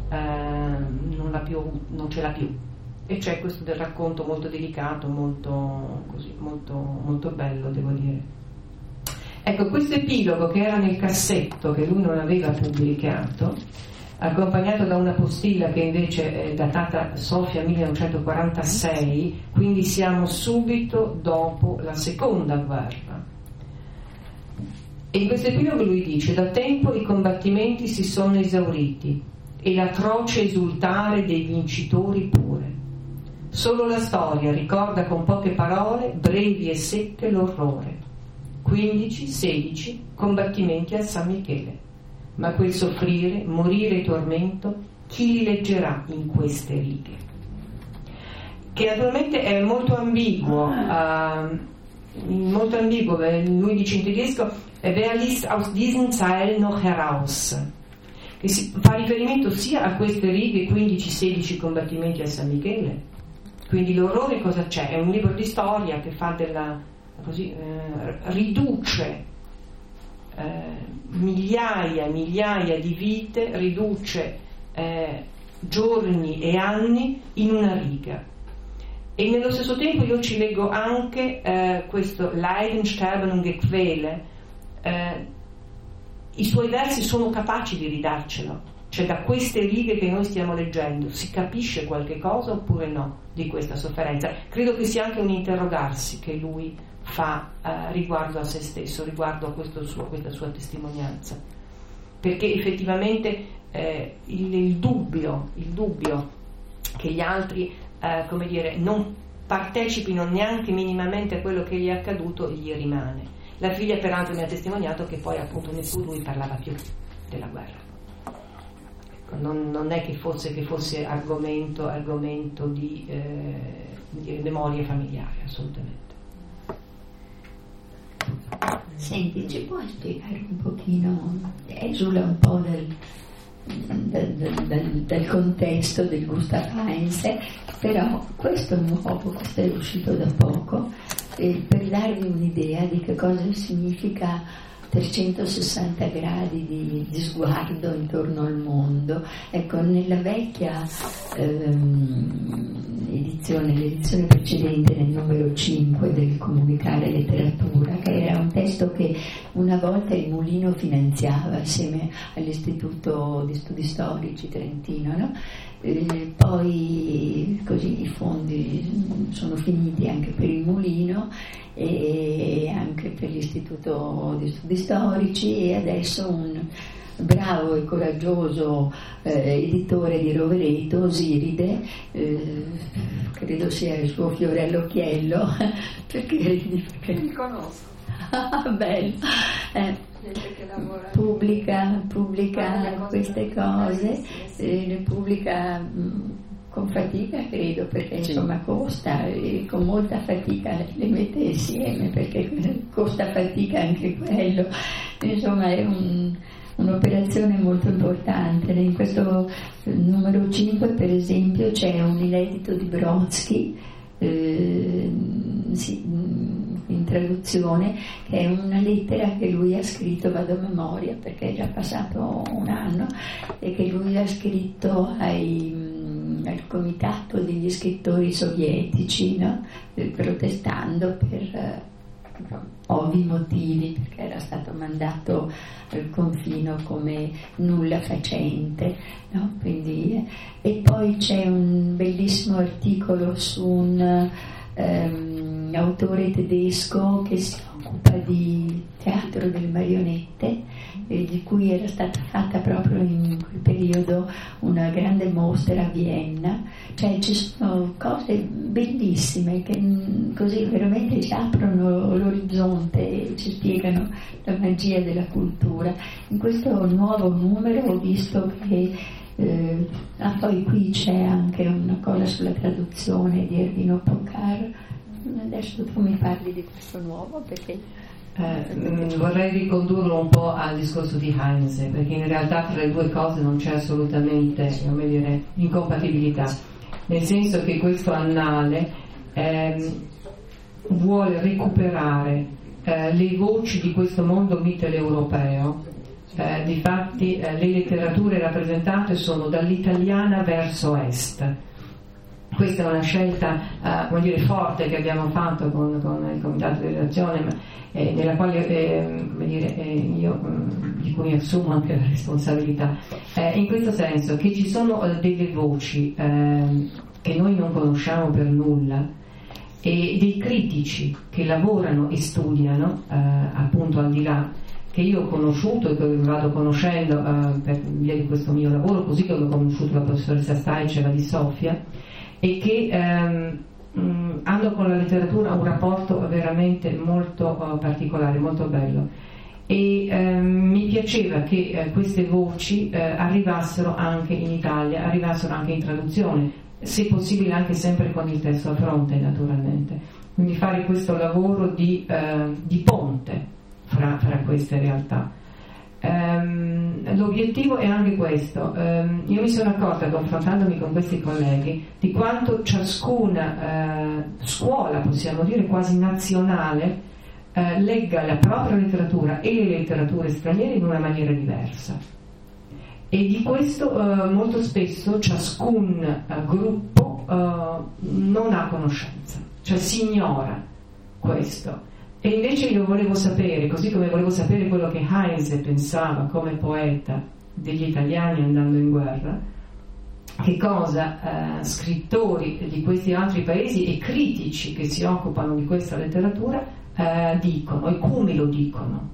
non ce l'ha più. E c'è questo del racconto molto delicato, molto bello, devo dire. Ecco, questo epilogo che era nel cassetto, che lui non aveva pubblicato, accompagnato da una postilla che invece è datata Sofia 1946, quindi siamo subito dopo la seconda guerra. E in questo epilogo lui dice: da tempo i combattimenti si sono esauriti e l'atroce esultare dei vincitori pure. Solo la storia ricorda con poche parole, brevi e secche, l'orrore. 15-16 combattimenti a San Michele. Ma quel soffrire, morire e tormento, chi li leggerà in queste righe? Che naturalmente è molto ambiguo. Lui dice in tedesco: Wer liest aus diesen Zeilen noch heraus? Che si fa riferimento sia a queste righe, 15-16 combattimenti a San Michele. Quindi l'orrore cosa c'è? È un libro di storia che fa riduce migliaia di vite, riduce giorni e anni in una riga. E nello stesso tempo io ci leggo anche questo Leiden, Sterben und Gequäle. I suoi versi sono capaci di ridarcelo, cioè da queste righe che noi stiamo leggendo si capisce qualche cosa oppure no di questa sofferenza. Credo che sia anche un interrogarsi che lui fa riguardo a se stesso, riguardo a questa sua testimonianza, perché effettivamente il dubbio che gli altri non partecipino neanche minimamente a quello che gli è accaduto gli rimane. La figlia peraltro mi ha testimoniato che poi appunto neppure lui parlava più della guerra. Ecco, non è che fosse argomento di memoria familiare, assolutamente. Senti, ci puoi spiegare un pochino, esula un po' dal contesto del Gustav Heinz, però questo è uscito da poco, per darvi un'idea di che cosa significa 360 gradi di sguardo intorno al mondo. Ecco, nella vecchia l'edizione precedente, nel numero 5 del Comunicare Letteratura, che era un testo che una volta il Mulino finanziava assieme all'Istituto di Studi Storici Trentino, no? Poi così i fondi sono finiti anche per il Mulino e anche per l'Istituto di Studi Storici, e adesso un bravo e coraggioso editore di Rovereto, Osiride, credo sia il suo fiore all'occhiello, perché mi conosco. Bello. Pubblica queste cose, le pubblica con fatica, credo, perché insomma costa, e con molta fatica le mette insieme, perché costa fatica anche quello, insomma è un'operazione molto importante. In questo numero 5 per esempio c'è un inedito di Brodsky, in traduzione, che è una lettera che lui ha scritto, vado a memoria perché è già passato un anno, e che lui ha scritto al comitato degli scrittori sovietici, no? Protestando per ovvi motivi, perché era stato mandato al confino come nulla facente, no? Quindi, e poi c'è un bellissimo articolo su un autore tedesco che si occupa di teatro delle marionette, di cui era stata fatta proprio in quel periodo una grande mostra a Vienna. Cioè ci sono cose bellissime che così veramente ci aprono l'orizzonte e ci spiegano la magia della cultura. In questo nuovo numero ho visto che poi qui c'è anche una cosa sulla traduzione di Ervino Pocar. Adesso tu mi parli di questo nuovo, perché vorrei ricondurlo un po' al discorso di Heinz, perché in realtà tra le due cose non c'è assolutamente, come dire, incompatibilità, nel senso che questo annale vuole recuperare le voci di questo mondo mitteleuropeo. Difatti le letterature rappresentate sono dall'italiana verso est. Questa è una scelta forte che abbiamo fatto con il comitato di redazione, nella quale io di cui assumo anche la responsabilità, in questo senso che ci sono delle voci che noi non conosciamo per nulla, e dei critici che lavorano e studiano appunto al di là, che io ho conosciuto e che vado conoscendo per via di questo mio lavoro, così come ho conosciuto la professoressa Stajceva di Sofia, e che hanno con la letteratura un rapporto veramente molto particolare, molto bello, e mi piaceva che queste voci arrivassero anche in Italia, arrivassero anche in traduzione, se possibile anche sempre con il testo a fronte, naturalmente, quindi fare questo lavoro di ponte fra queste realtà. L'obiettivo è anche questo. Io mi sono accorta, confrontandomi con questi colleghi, di quanto ciascuna scuola, possiamo dire quasi nazionale, legga la propria letteratura e le letterature straniere in una maniera diversa, e di questo molto spesso ciascun gruppo non ha conoscenza, cioè si ignora questo. E invece io volevo sapere, così come volevo sapere quello che Heinze pensava come poeta degli italiani andando in guerra, che cosa scrittori di questi altri paesi e critici che si occupano di questa letteratura dicono e come lo dicono.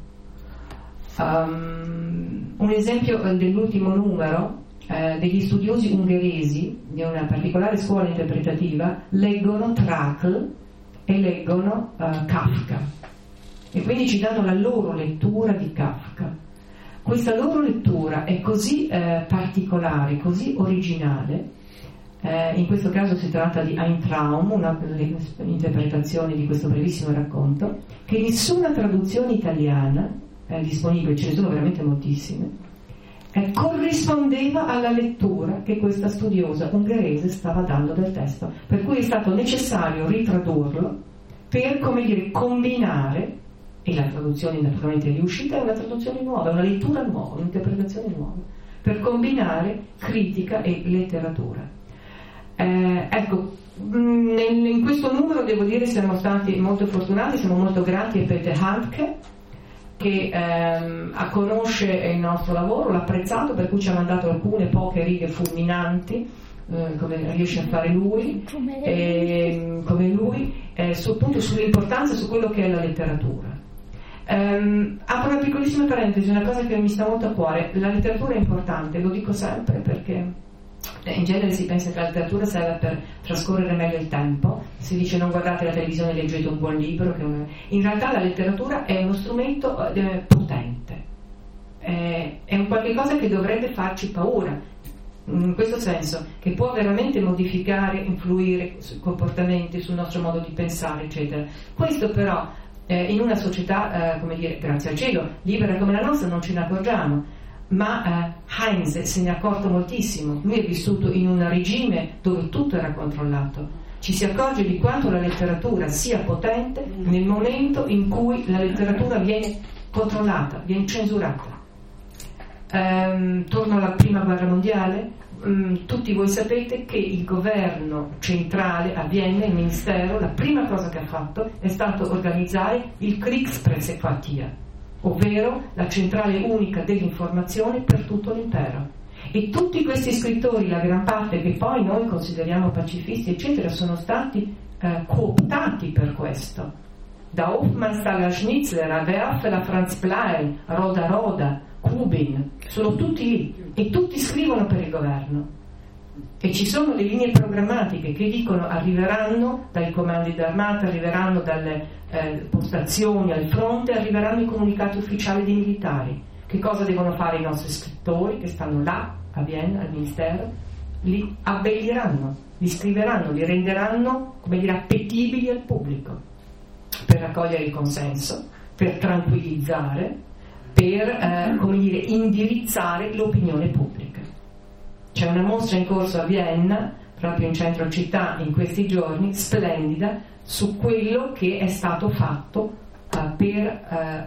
Un esempio dell'ultimo numero, degli studiosi ungheresi di una particolare scuola interpretativa leggono Trakl e leggono Kafka, e quindi ci danno la loro lettura di Kafka. Questa loro lettura è così particolare, così originale, in questo caso si tratta di Ein Traum, un'interpretazione di questo brevissimo racconto, che nessuna traduzione italiana disponibile, ce ne sono veramente moltissime, corrispondeva alla lettura che questa studiosa ungherese stava dando del testo, per cui è stato necessario ritradurlo per, come dire, combinare, e la traduzione naturalmente è riuscita, è una traduzione nuova, una lettura nuova, un'interpretazione nuova, per combinare critica e letteratura. Ecco, in questo numero devo dire siamo stati molto fortunati, siamo molto grati a Peter Handke, che conosce il nostro lavoro, l'ha apprezzato, per cui ci ha mandato alcune poche righe fulminanti, come riesce a fare lui, come lui, appunto sull'importanza, su quello che è la letteratura. Apro una piccolissima parentesi, una cosa che mi sta molto a cuore: la letteratura è importante, lo dico sempre, perché in genere si pensa che la letteratura serve per trascorrere meglio il tempo, si dice non guardate la televisione, leggete un buon libro, in realtà la letteratura è uno strumento potente, è un qualche cosa che dovrebbe farci paura, in questo senso, che può veramente modificare, influire sui comportamenti, sul nostro modo di pensare, eccetera. Questo però in una società, come dire, grazie al cielo, libera come la nostra non ce ne accorgiamo, ma Heinze se ne è accorto moltissimo. Lui è vissuto in un regime dove tutto era controllato, ci si accorge di quanto la letteratura sia potente nel momento in cui la letteratura viene controllata, viene censurata. Torno alla prima guerra mondiale. Tutti voi sapete che il governo centrale a Vienna, il ministero, la prima cosa che ha fatto è stato organizzare il Kriegspressequartier, ovvero la centrale unica dell'informazione per tutto l'impero. E tutti questi scrittori, la gran parte che poi noi consideriamo pacifisti, eccetera, sono stati cooptati per questo. Da Hofmannsthal a Schnitzler, a Werfel a Franz Blei, Roda Roda, Kubin, sono tutti lì e tutti scrivono per il governo. E ci sono le linee programmatiche che dicono arriveranno dai comandi d'armata, arriveranno dalle postazioni al fronte, arriveranno i comunicati ufficiali dei militari. Che cosa devono fare i nostri scrittori che stanno là a Vienna, al ministero? Li abbelliranno, li scriveranno, li renderanno, come dire, appetibili al pubblico, per raccogliere il consenso, per tranquillizzare, per come dire, indirizzare l'opinione pubblica. C'è una mostra in corso a Vienna, proprio in centro città in questi giorni, splendida, su quello che è stato fatto per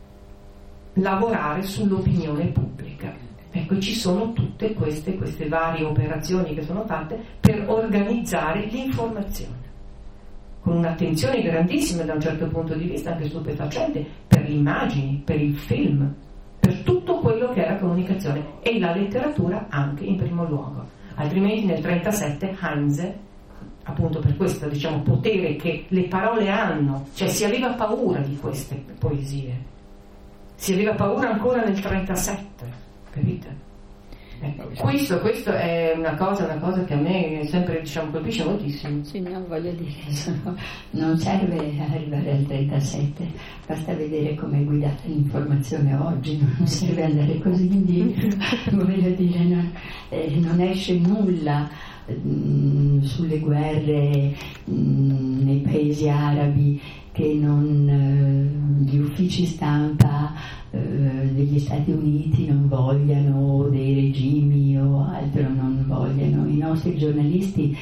lavorare sull'opinione pubblica. Ecco, ci sono tutte queste varie operazioni che sono fatte per organizzare l'informazione, con un'attenzione grandissima da un certo punto di vista, anche stupefacente, per le immagini, per il film, per tutto quello che è la comunicazione, e la letteratura anche in primo luogo. Altrimenti nel 1937 Heinze, appunto per questo, diciamo, potere che le parole hanno, cioè si aveva paura di queste poesie, si aveva paura ancora nel 1937, capite? Ecco, questo è una cosa che a me sempre, diciamo, colpisce moltissimo. Sì, no, voglio dire, non serve arrivare al 37, basta vedere come è guidata l'informazione oggi, non serve andare così indietro. Voglio dire, non esce nulla sulle guerre nei paesi arabi che non gli uffici stampa degli Stati Uniti non vogliano, dei regimi o altro non vogliano. I nostri giornalisti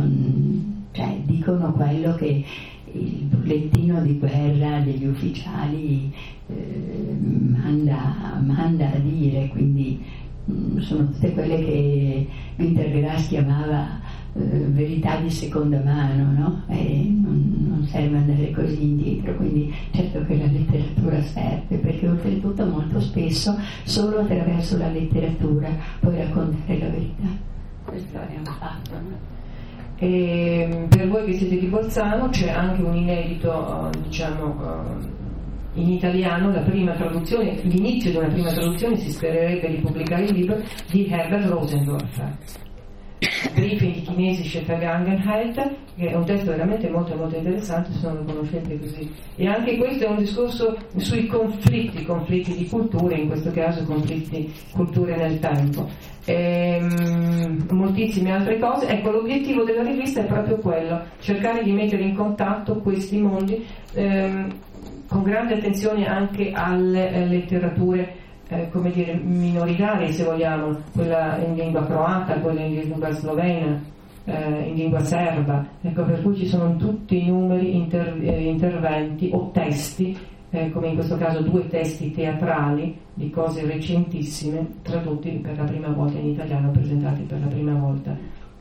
dicono quello che il bollettino di guerra degli ufficiali manda a dire, quindi sono tutte quelle che Günter chiamava verità di seconda mano, no? E non serve andare così indietro, quindi certo che la letteratura serve, perché oltretutto molto spesso solo attraverso la letteratura puoi raccontare la verità. Questo è un fatto, no? E per voi che siete di Bolzano c'è anche un inedito, in italiano, la prima traduzione, l'inizio di una prima traduzione, si spererebbe di pubblicare il libro di Herbert Rosendorfer, Briefe in die chinesische Vergangenheit, che è un testo veramente molto molto interessante, se non lo conoscete così. E anche questo è un discorso sui conflitti di culture, in questo caso conflitti culture nel tempo. Moltissime altre cose. Ecco, l'obiettivo della rivista è proprio quello, cercare di mettere in contatto questi mondi, con grande attenzione anche alle letterature minoritarie, se vogliamo, quella in lingua croata, quella in lingua slovena, in lingua serba, ecco, per cui ci sono tutti i numeri, interventi o testi, come in questo caso 2 testi teatrali di cose recentissime, tradotti per la prima volta in italiano, presentati per la prima volta.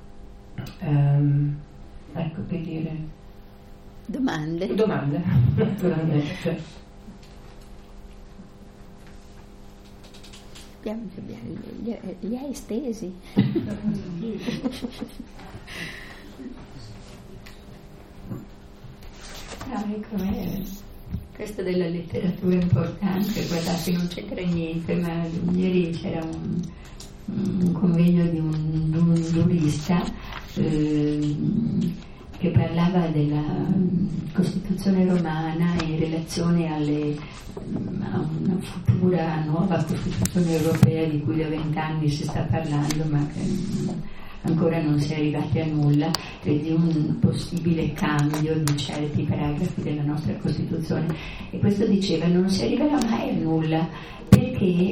Ecco, che dire? Domande, naturalmente. Li hai stesi? Questo della letteratura è importante, guardate, non c'entra niente, ma ieri c'era un convegno di un giurista che parlava della Costituzione romana in relazione a una futura nuova Costituzione europea di cui da 20 anni si sta parlando, ma che ancora non si è arrivati a nulla, e di un possibile cambio di certi paragrafi della nostra Costituzione. E questo diceva: non si arriverà mai a nulla, perché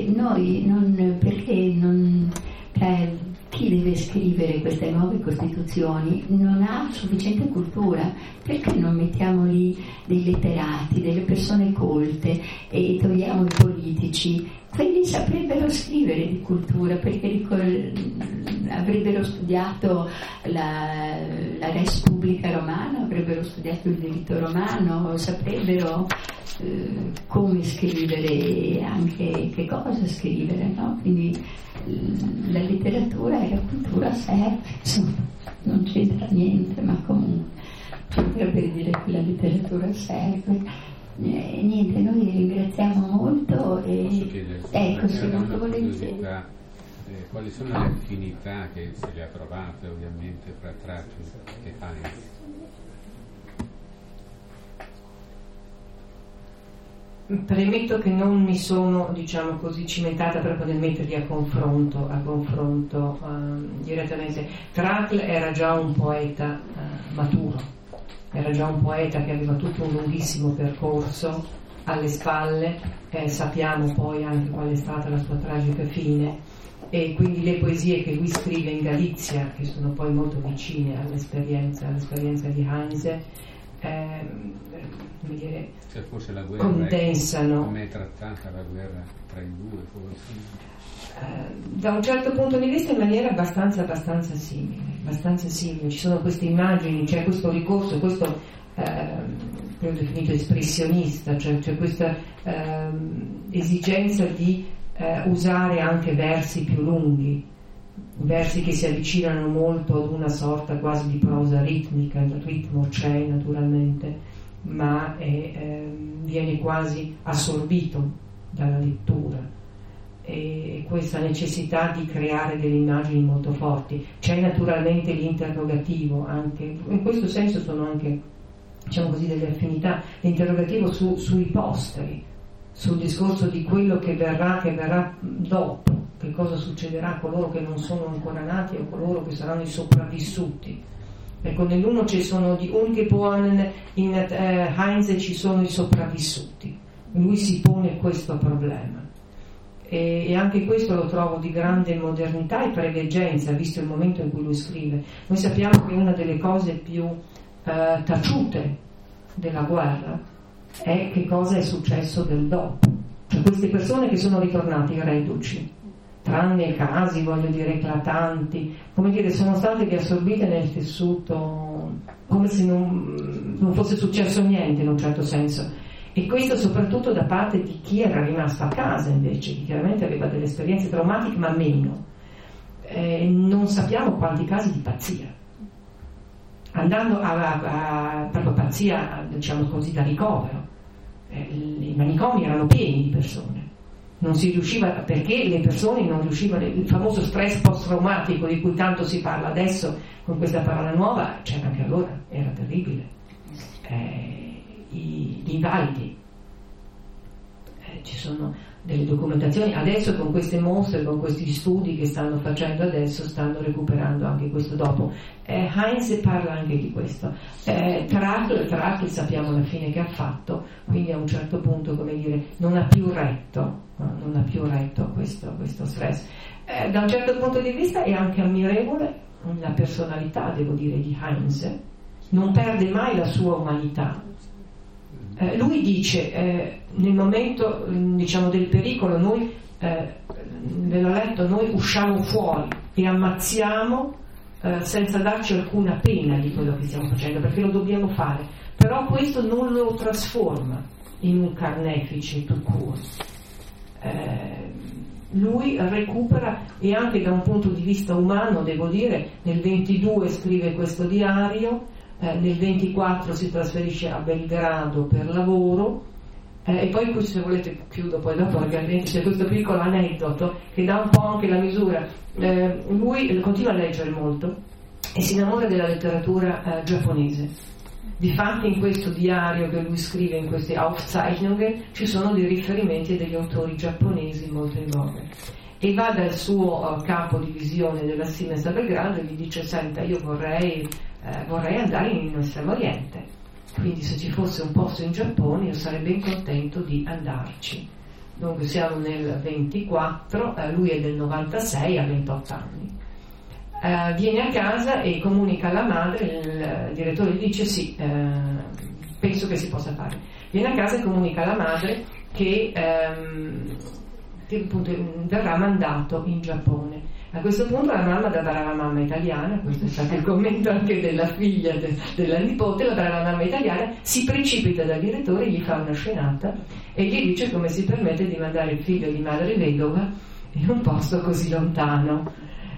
chi deve scrivere queste nuove Costituzioni non ha sufficiente cultura. Perché non mettiamo lì dei letterati, delle persone colte, e togliamo i politici? Quelli saprebbero scrivere di cultura, perché avrebbero studiato la res publica romana, avrebbero studiato il diritto romano, saprebbero come scrivere e anche che cosa scrivere, no? Quindi la letteratura e la cultura serve, insomma, non c'entra niente, ma comunque c'entra per dire che la letteratura serve. Niente, noi ringraziamo molto e ecco, se molto volentieri. Quali sono le affinità che se le ha trovate ovviamente fra Tratto e Heinz? Premetto che non mi sono, diciamo così, cimentata proprio nel metterli a confronto direttamente. Tratl era già un poeta maturo, era già un poeta che aveva tutto un lunghissimo percorso alle spalle, sappiamo poi anche qual è stata la sua tragica fine, e quindi le poesie che lui scrive in Galizia, che sono poi molto vicine all'esperienza di Heinz, se fosse la guerra, condensano. Come è trattata la guerra tra i due, forse? Da un certo punto di vista in maniera abbastanza simile. Ci sono queste immagini, c'è questo ricorso, questo quello definito espressionista, cioè c'è questa esigenza di usare anche versi più lunghi, versi che si avvicinano molto ad una sorta quasi di prosa ritmica. Il ritmo c'è naturalmente, ma viene quasi assorbito dalla lettura, e questa necessità di creare delle immagini molto forti. C'è naturalmente l'interrogativo, anche in questo senso sono anche, diciamo così, delle affinità. L'interrogativo sui posteri, sul discorso di quello che verrà dopo, che cosa succederà a coloro che non sono ancora nati o coloro che saranno i sopravvissuti. Ecco, nell'uno ci sono di Ungeborenen, in Heinz ci sono i sopravvissuti. Lui si pone questo problema, e anche questo lo trovo di grande modernità e preveggenza, visto il momento in cui lui scrive. Noi sappiamo che una delle cose più taciute della guerra è che cosa è successo del dopo, cioè queste persone che sono ritornati reduci, tranne casi, voglio dire, eclatanti, come dire, sono state riassorbite nel tessuto come se non fosse successo niente in un certo senso. E questo soprattutto da parte di chi era rimasto a casa invece, che chiaramente aveva delle esperienze traumatiche ma meno. Non sappiamo quanti casi di pazzia. Andando a proprio pazzia, diciamo così, da ricovero. I manicomi erano pieni di persone. Non si riusciva, perché le persone non riuscivano, il famoso stress post-traumatico di cui tanto si parla adesso con questa parola nuova, c'era anche allora, era terribile. Gli invalidi, ci sono delle documentazioni adesso con queste mostre, con questi studi che stanno facendo adesso, stanno recuperando anche questo dopo. Heinz parla anche di questo. Trakl sappiamo la fine che ha fatto, quindi a un certo punto, come dire, non ha più retto questo stress. Da un certo punto di vista è anche ammirevole la personalità, devo dire, di Heinz. Non perde mai la sua umanità. Lui dice, nel momento, diciamo, del pericolo, noi, ve l'ho letto, noi usciamo fuori e ammazziamo senza darci alcuna pena di quello che stiamo facendo, perché lo dobbiamo fare, però questo non lo trasforma in un carnefice tout court. Lui recupera, e anche da un punto di vista umano, devo dire, nel 22 scrive questo diario, nel 24 si trasferisce a Belgrado per lavoro, e poi qui, se volete chiudo poi dopo, perché c'è questo piccolo aneddoto che dà un po' anche la misura. Lui continua a leggere molto e si innamora della letteratura giapponese. Difatti in questo diario che lui scrive, in queste Aufzeichnungen, ci sono dei riferimenti a degli autori giapponesi molto in voga, e va dal suo capo divisione della Siemens a Belgrado e gli dice: senta, io vorrei andare in Estremo Oriente, quindi se ci fosse un posto in Giappone io sarei ben contento di andarci. Dunque siamo nel 24, lui è del 96, ha 28 anni. Viene a casa e comunica alla madre, il direttore gli dice: sì, penso che si possa fare. Viene a casa e comunica alla madre che appunto verrà mandato in Giappone. A questo punto la mamma, da brava mamma italiana, questo è stato il commento anche della figlia della nipote, la brava mamma italiana si precipita dal direttore, gli fa una scenata e gli dice come si permette di mandare il figlio di madre vedova in un posto così lontano,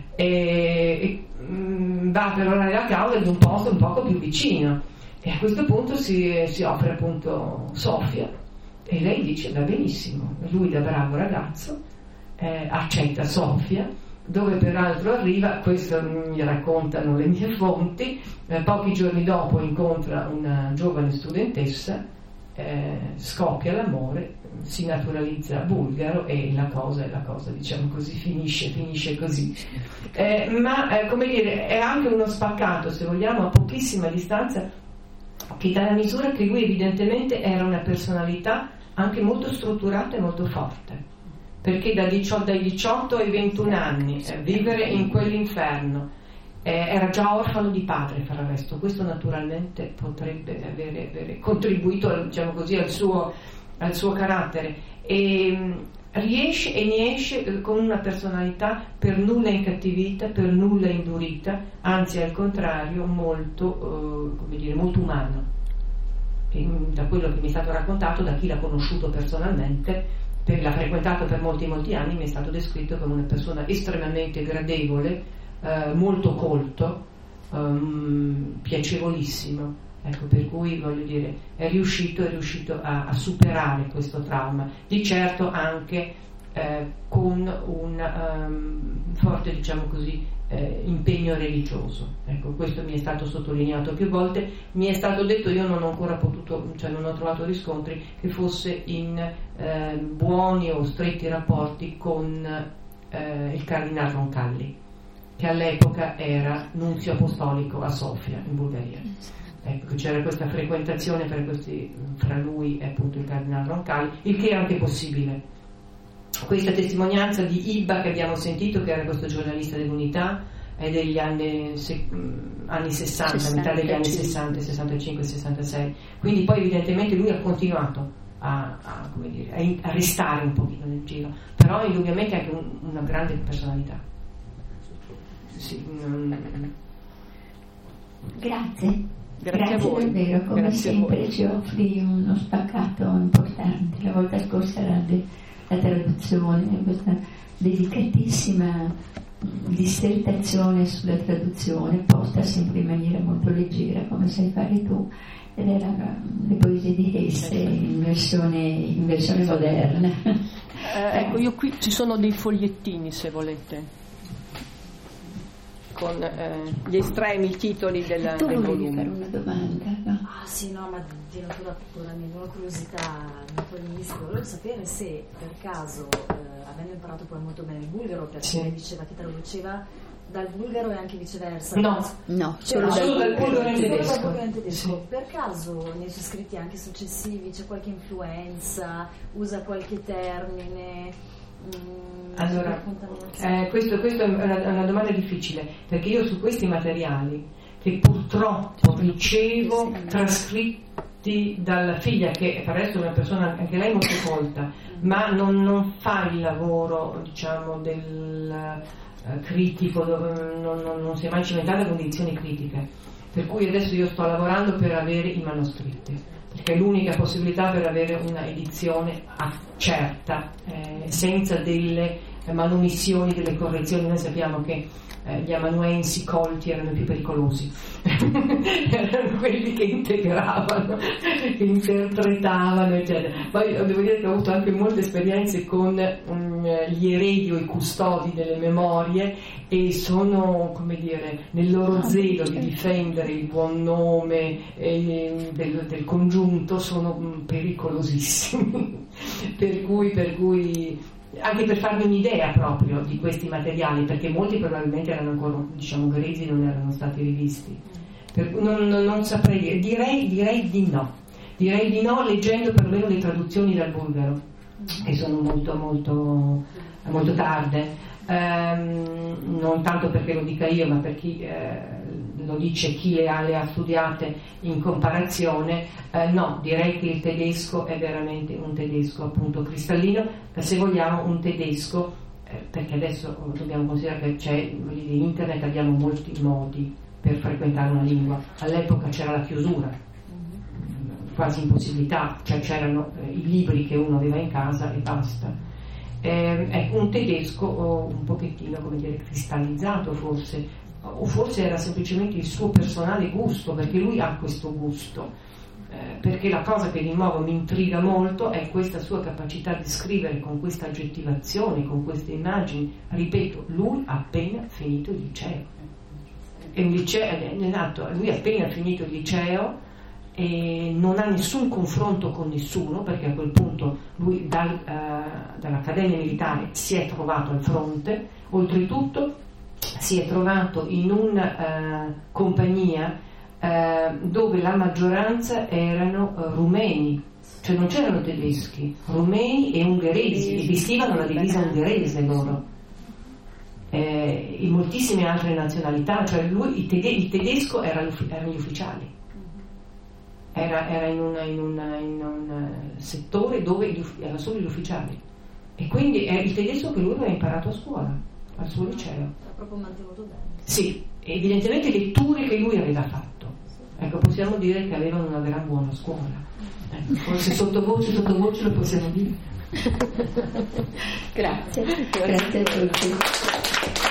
e va per orare la causa in un posto un poco più vicino, e a questo punto si offre appunto Sofia, e lei dice: va benissimo. Lui, da bravo ragazzo, accetta Sofia, dove peraltro arriva, questo mi raccontano le mie fonti, pochi giorni dopo incontra una giovane studentessa, scoppia l'amore, si naturalizza bulgaro e la cosa diciamo così finisce così. Ma come dire, è anche uno spaccato, se vogliamo, a pochissima distanza, che dà la misura che lui evidentemente era una personalità anche molto strutturata e molto forte, perché dai 18 ai 21 anni vivere in quell'inferno, era già orfano di padre, per il resto. Questo naturalmente potrebbe avere contribuito, diciamo così, al suo carattere, e riesce e ne esce con una personalità per nulla incattivita, per nulla indurita, anzi al contrario molto molto umano. E da quello che mi è stato raccontato da chi l'ha conosciuto personalmente, l'ha frequentato per molti anni, mi è stato descritto come una persona estremamente gradevole, molto colto, piacevolissimo, ecco, per cui voglio dire è riuscito a superare questo trauma, di certo anche con un forte, diciamo così, impegno religioso. Ecco, questo mi è stato sottolineato più volte, mi è stato detto, io non ho ancora potuto, cioè non ho trovato riscontri che fosse in buoni o stretti rapporti con il cardinale Roncalli, che all'epoca era nunzio apostolico a Sofia in Bulgaria. Ecco, c'era questa frequentazione fra lui e appunto il cardinale Roncalli, il che è anche possibile. Questa testimonianza di Ibba che abbiamo sentito, che era questo giornalista dell'Unità, è degli anni 60, metà degli anni 60, 65, 66, quindi poi evidentemente lui ha continuato come dire, a restare un pochino nel giro, però indubbiamente anche una grande personalità. Sì, Grazie a voi. Davvero, come Grazie sempre ci offri uno spaccato importante. La volta scorsa era la traduzione, questa dedicatissima dissertazione sulla traduzione, posta sempre in maniera molto leggera, come sai fare tu, ed era le poesie di Hesse in versione moderna. Ecco, io qui ci sono dei fogliettini, se volete, con gli estremi, i titoli del volume. Tu volevi fare una domanda? No? Sì, no, ma di natura pura, una curiosità naturalistica. Volevo sapere se per caso, avendo imparato poi molto bene il bulgaro, perché lei diceva che traduceva dal bulgaro e anche viceversa. No, solo dal bulgaro in tedesco. Sì. Per caso nei suoi scritti anche successivi c'è qualche influenza, usa qualche termine? Allora, questo è una domanda difficile, perché io su questi materiali che purtroppo ricevo trascritti dalla figlia, che per adesso è una persona anche lei molto colta, ma non fa il lavoro, diciamo, del critico, non si è mai cimentata con edizioni critiche, per cui adesso io sto lavorando per avere i manoscritti, perché è l'unica possibilità per avere una edizione certa, senza delle manomissioni, delle correzioni. Noi sappiamo che gli amanuensi colti erano i più pericolosi, erano quelli che integravano, che interpretavano, eccetera. Poi devo dire che ho avuto anche molte esperienze con gli eredi o i custodi delle memorie, e sono, come dire, nel loro zelo di difendere il buon nome del congiunto, sono pericolosissimi. per cui anche per farmi un'idea proprio di questi materiali, perché molti probabilmente erano ancora, diciamo, grezzi, non erano stati rivisti. Non saprei dire, direi di no, leggendo perlomeno le traduzioni dal bulgaro, che sono molto tarde, non tanto perché lo dica io, ma per chi lo dice, chi le ha studiate in comparazione. No, direi che il tedesco è veramente un tedesco appunto cristallino, se vogliamo un tedesco, perché adesso dobbiamo considerare che c'è internet, abbiamo molti modi per frequentare una lingua. All'epoca c'era la chiusura, quasi impossibilità, cioè c'erano i libri che uno aveva in casa e basta. È un tedesco un pochettino, come dire, cristallizzato forse, o forse era semplicemente il suo personale gusto, perché lui ha questo gusto, perché la cosa che di nuovo mi intriga molto è questa sua capacità di scrivere con questa aggettivazione, con queste immagini. Ripeto, lui ha appena finito il liceo, lui ha appena finito il liceo e non ha nessun confronto con nessuno, perché a quel punto lui dall'Accademia Militare si è trovato al fronte, oltretutto si è trovato in una compagnia dove la maggioranza erano rumeni, cioè non c'erano tedeschi, rumeni e ungheresi, e vestivano la divisa ungherese loro, in moltissime altre nazionalità, cioè lui, il tedesco erano gli ufficiali, era in un settore dove erano solo gli ufficiali, e quindi è il tedesco che lui aveva imparato a scuola, al suo liceo. Ha proprio mantenuto bene. Sì, evidentemente letture che lui aveva fatto. Ecco, possiamo dire che avevano una gran buona scuola. Forse sottovoce lo possiamo dire. Grazie a tutti.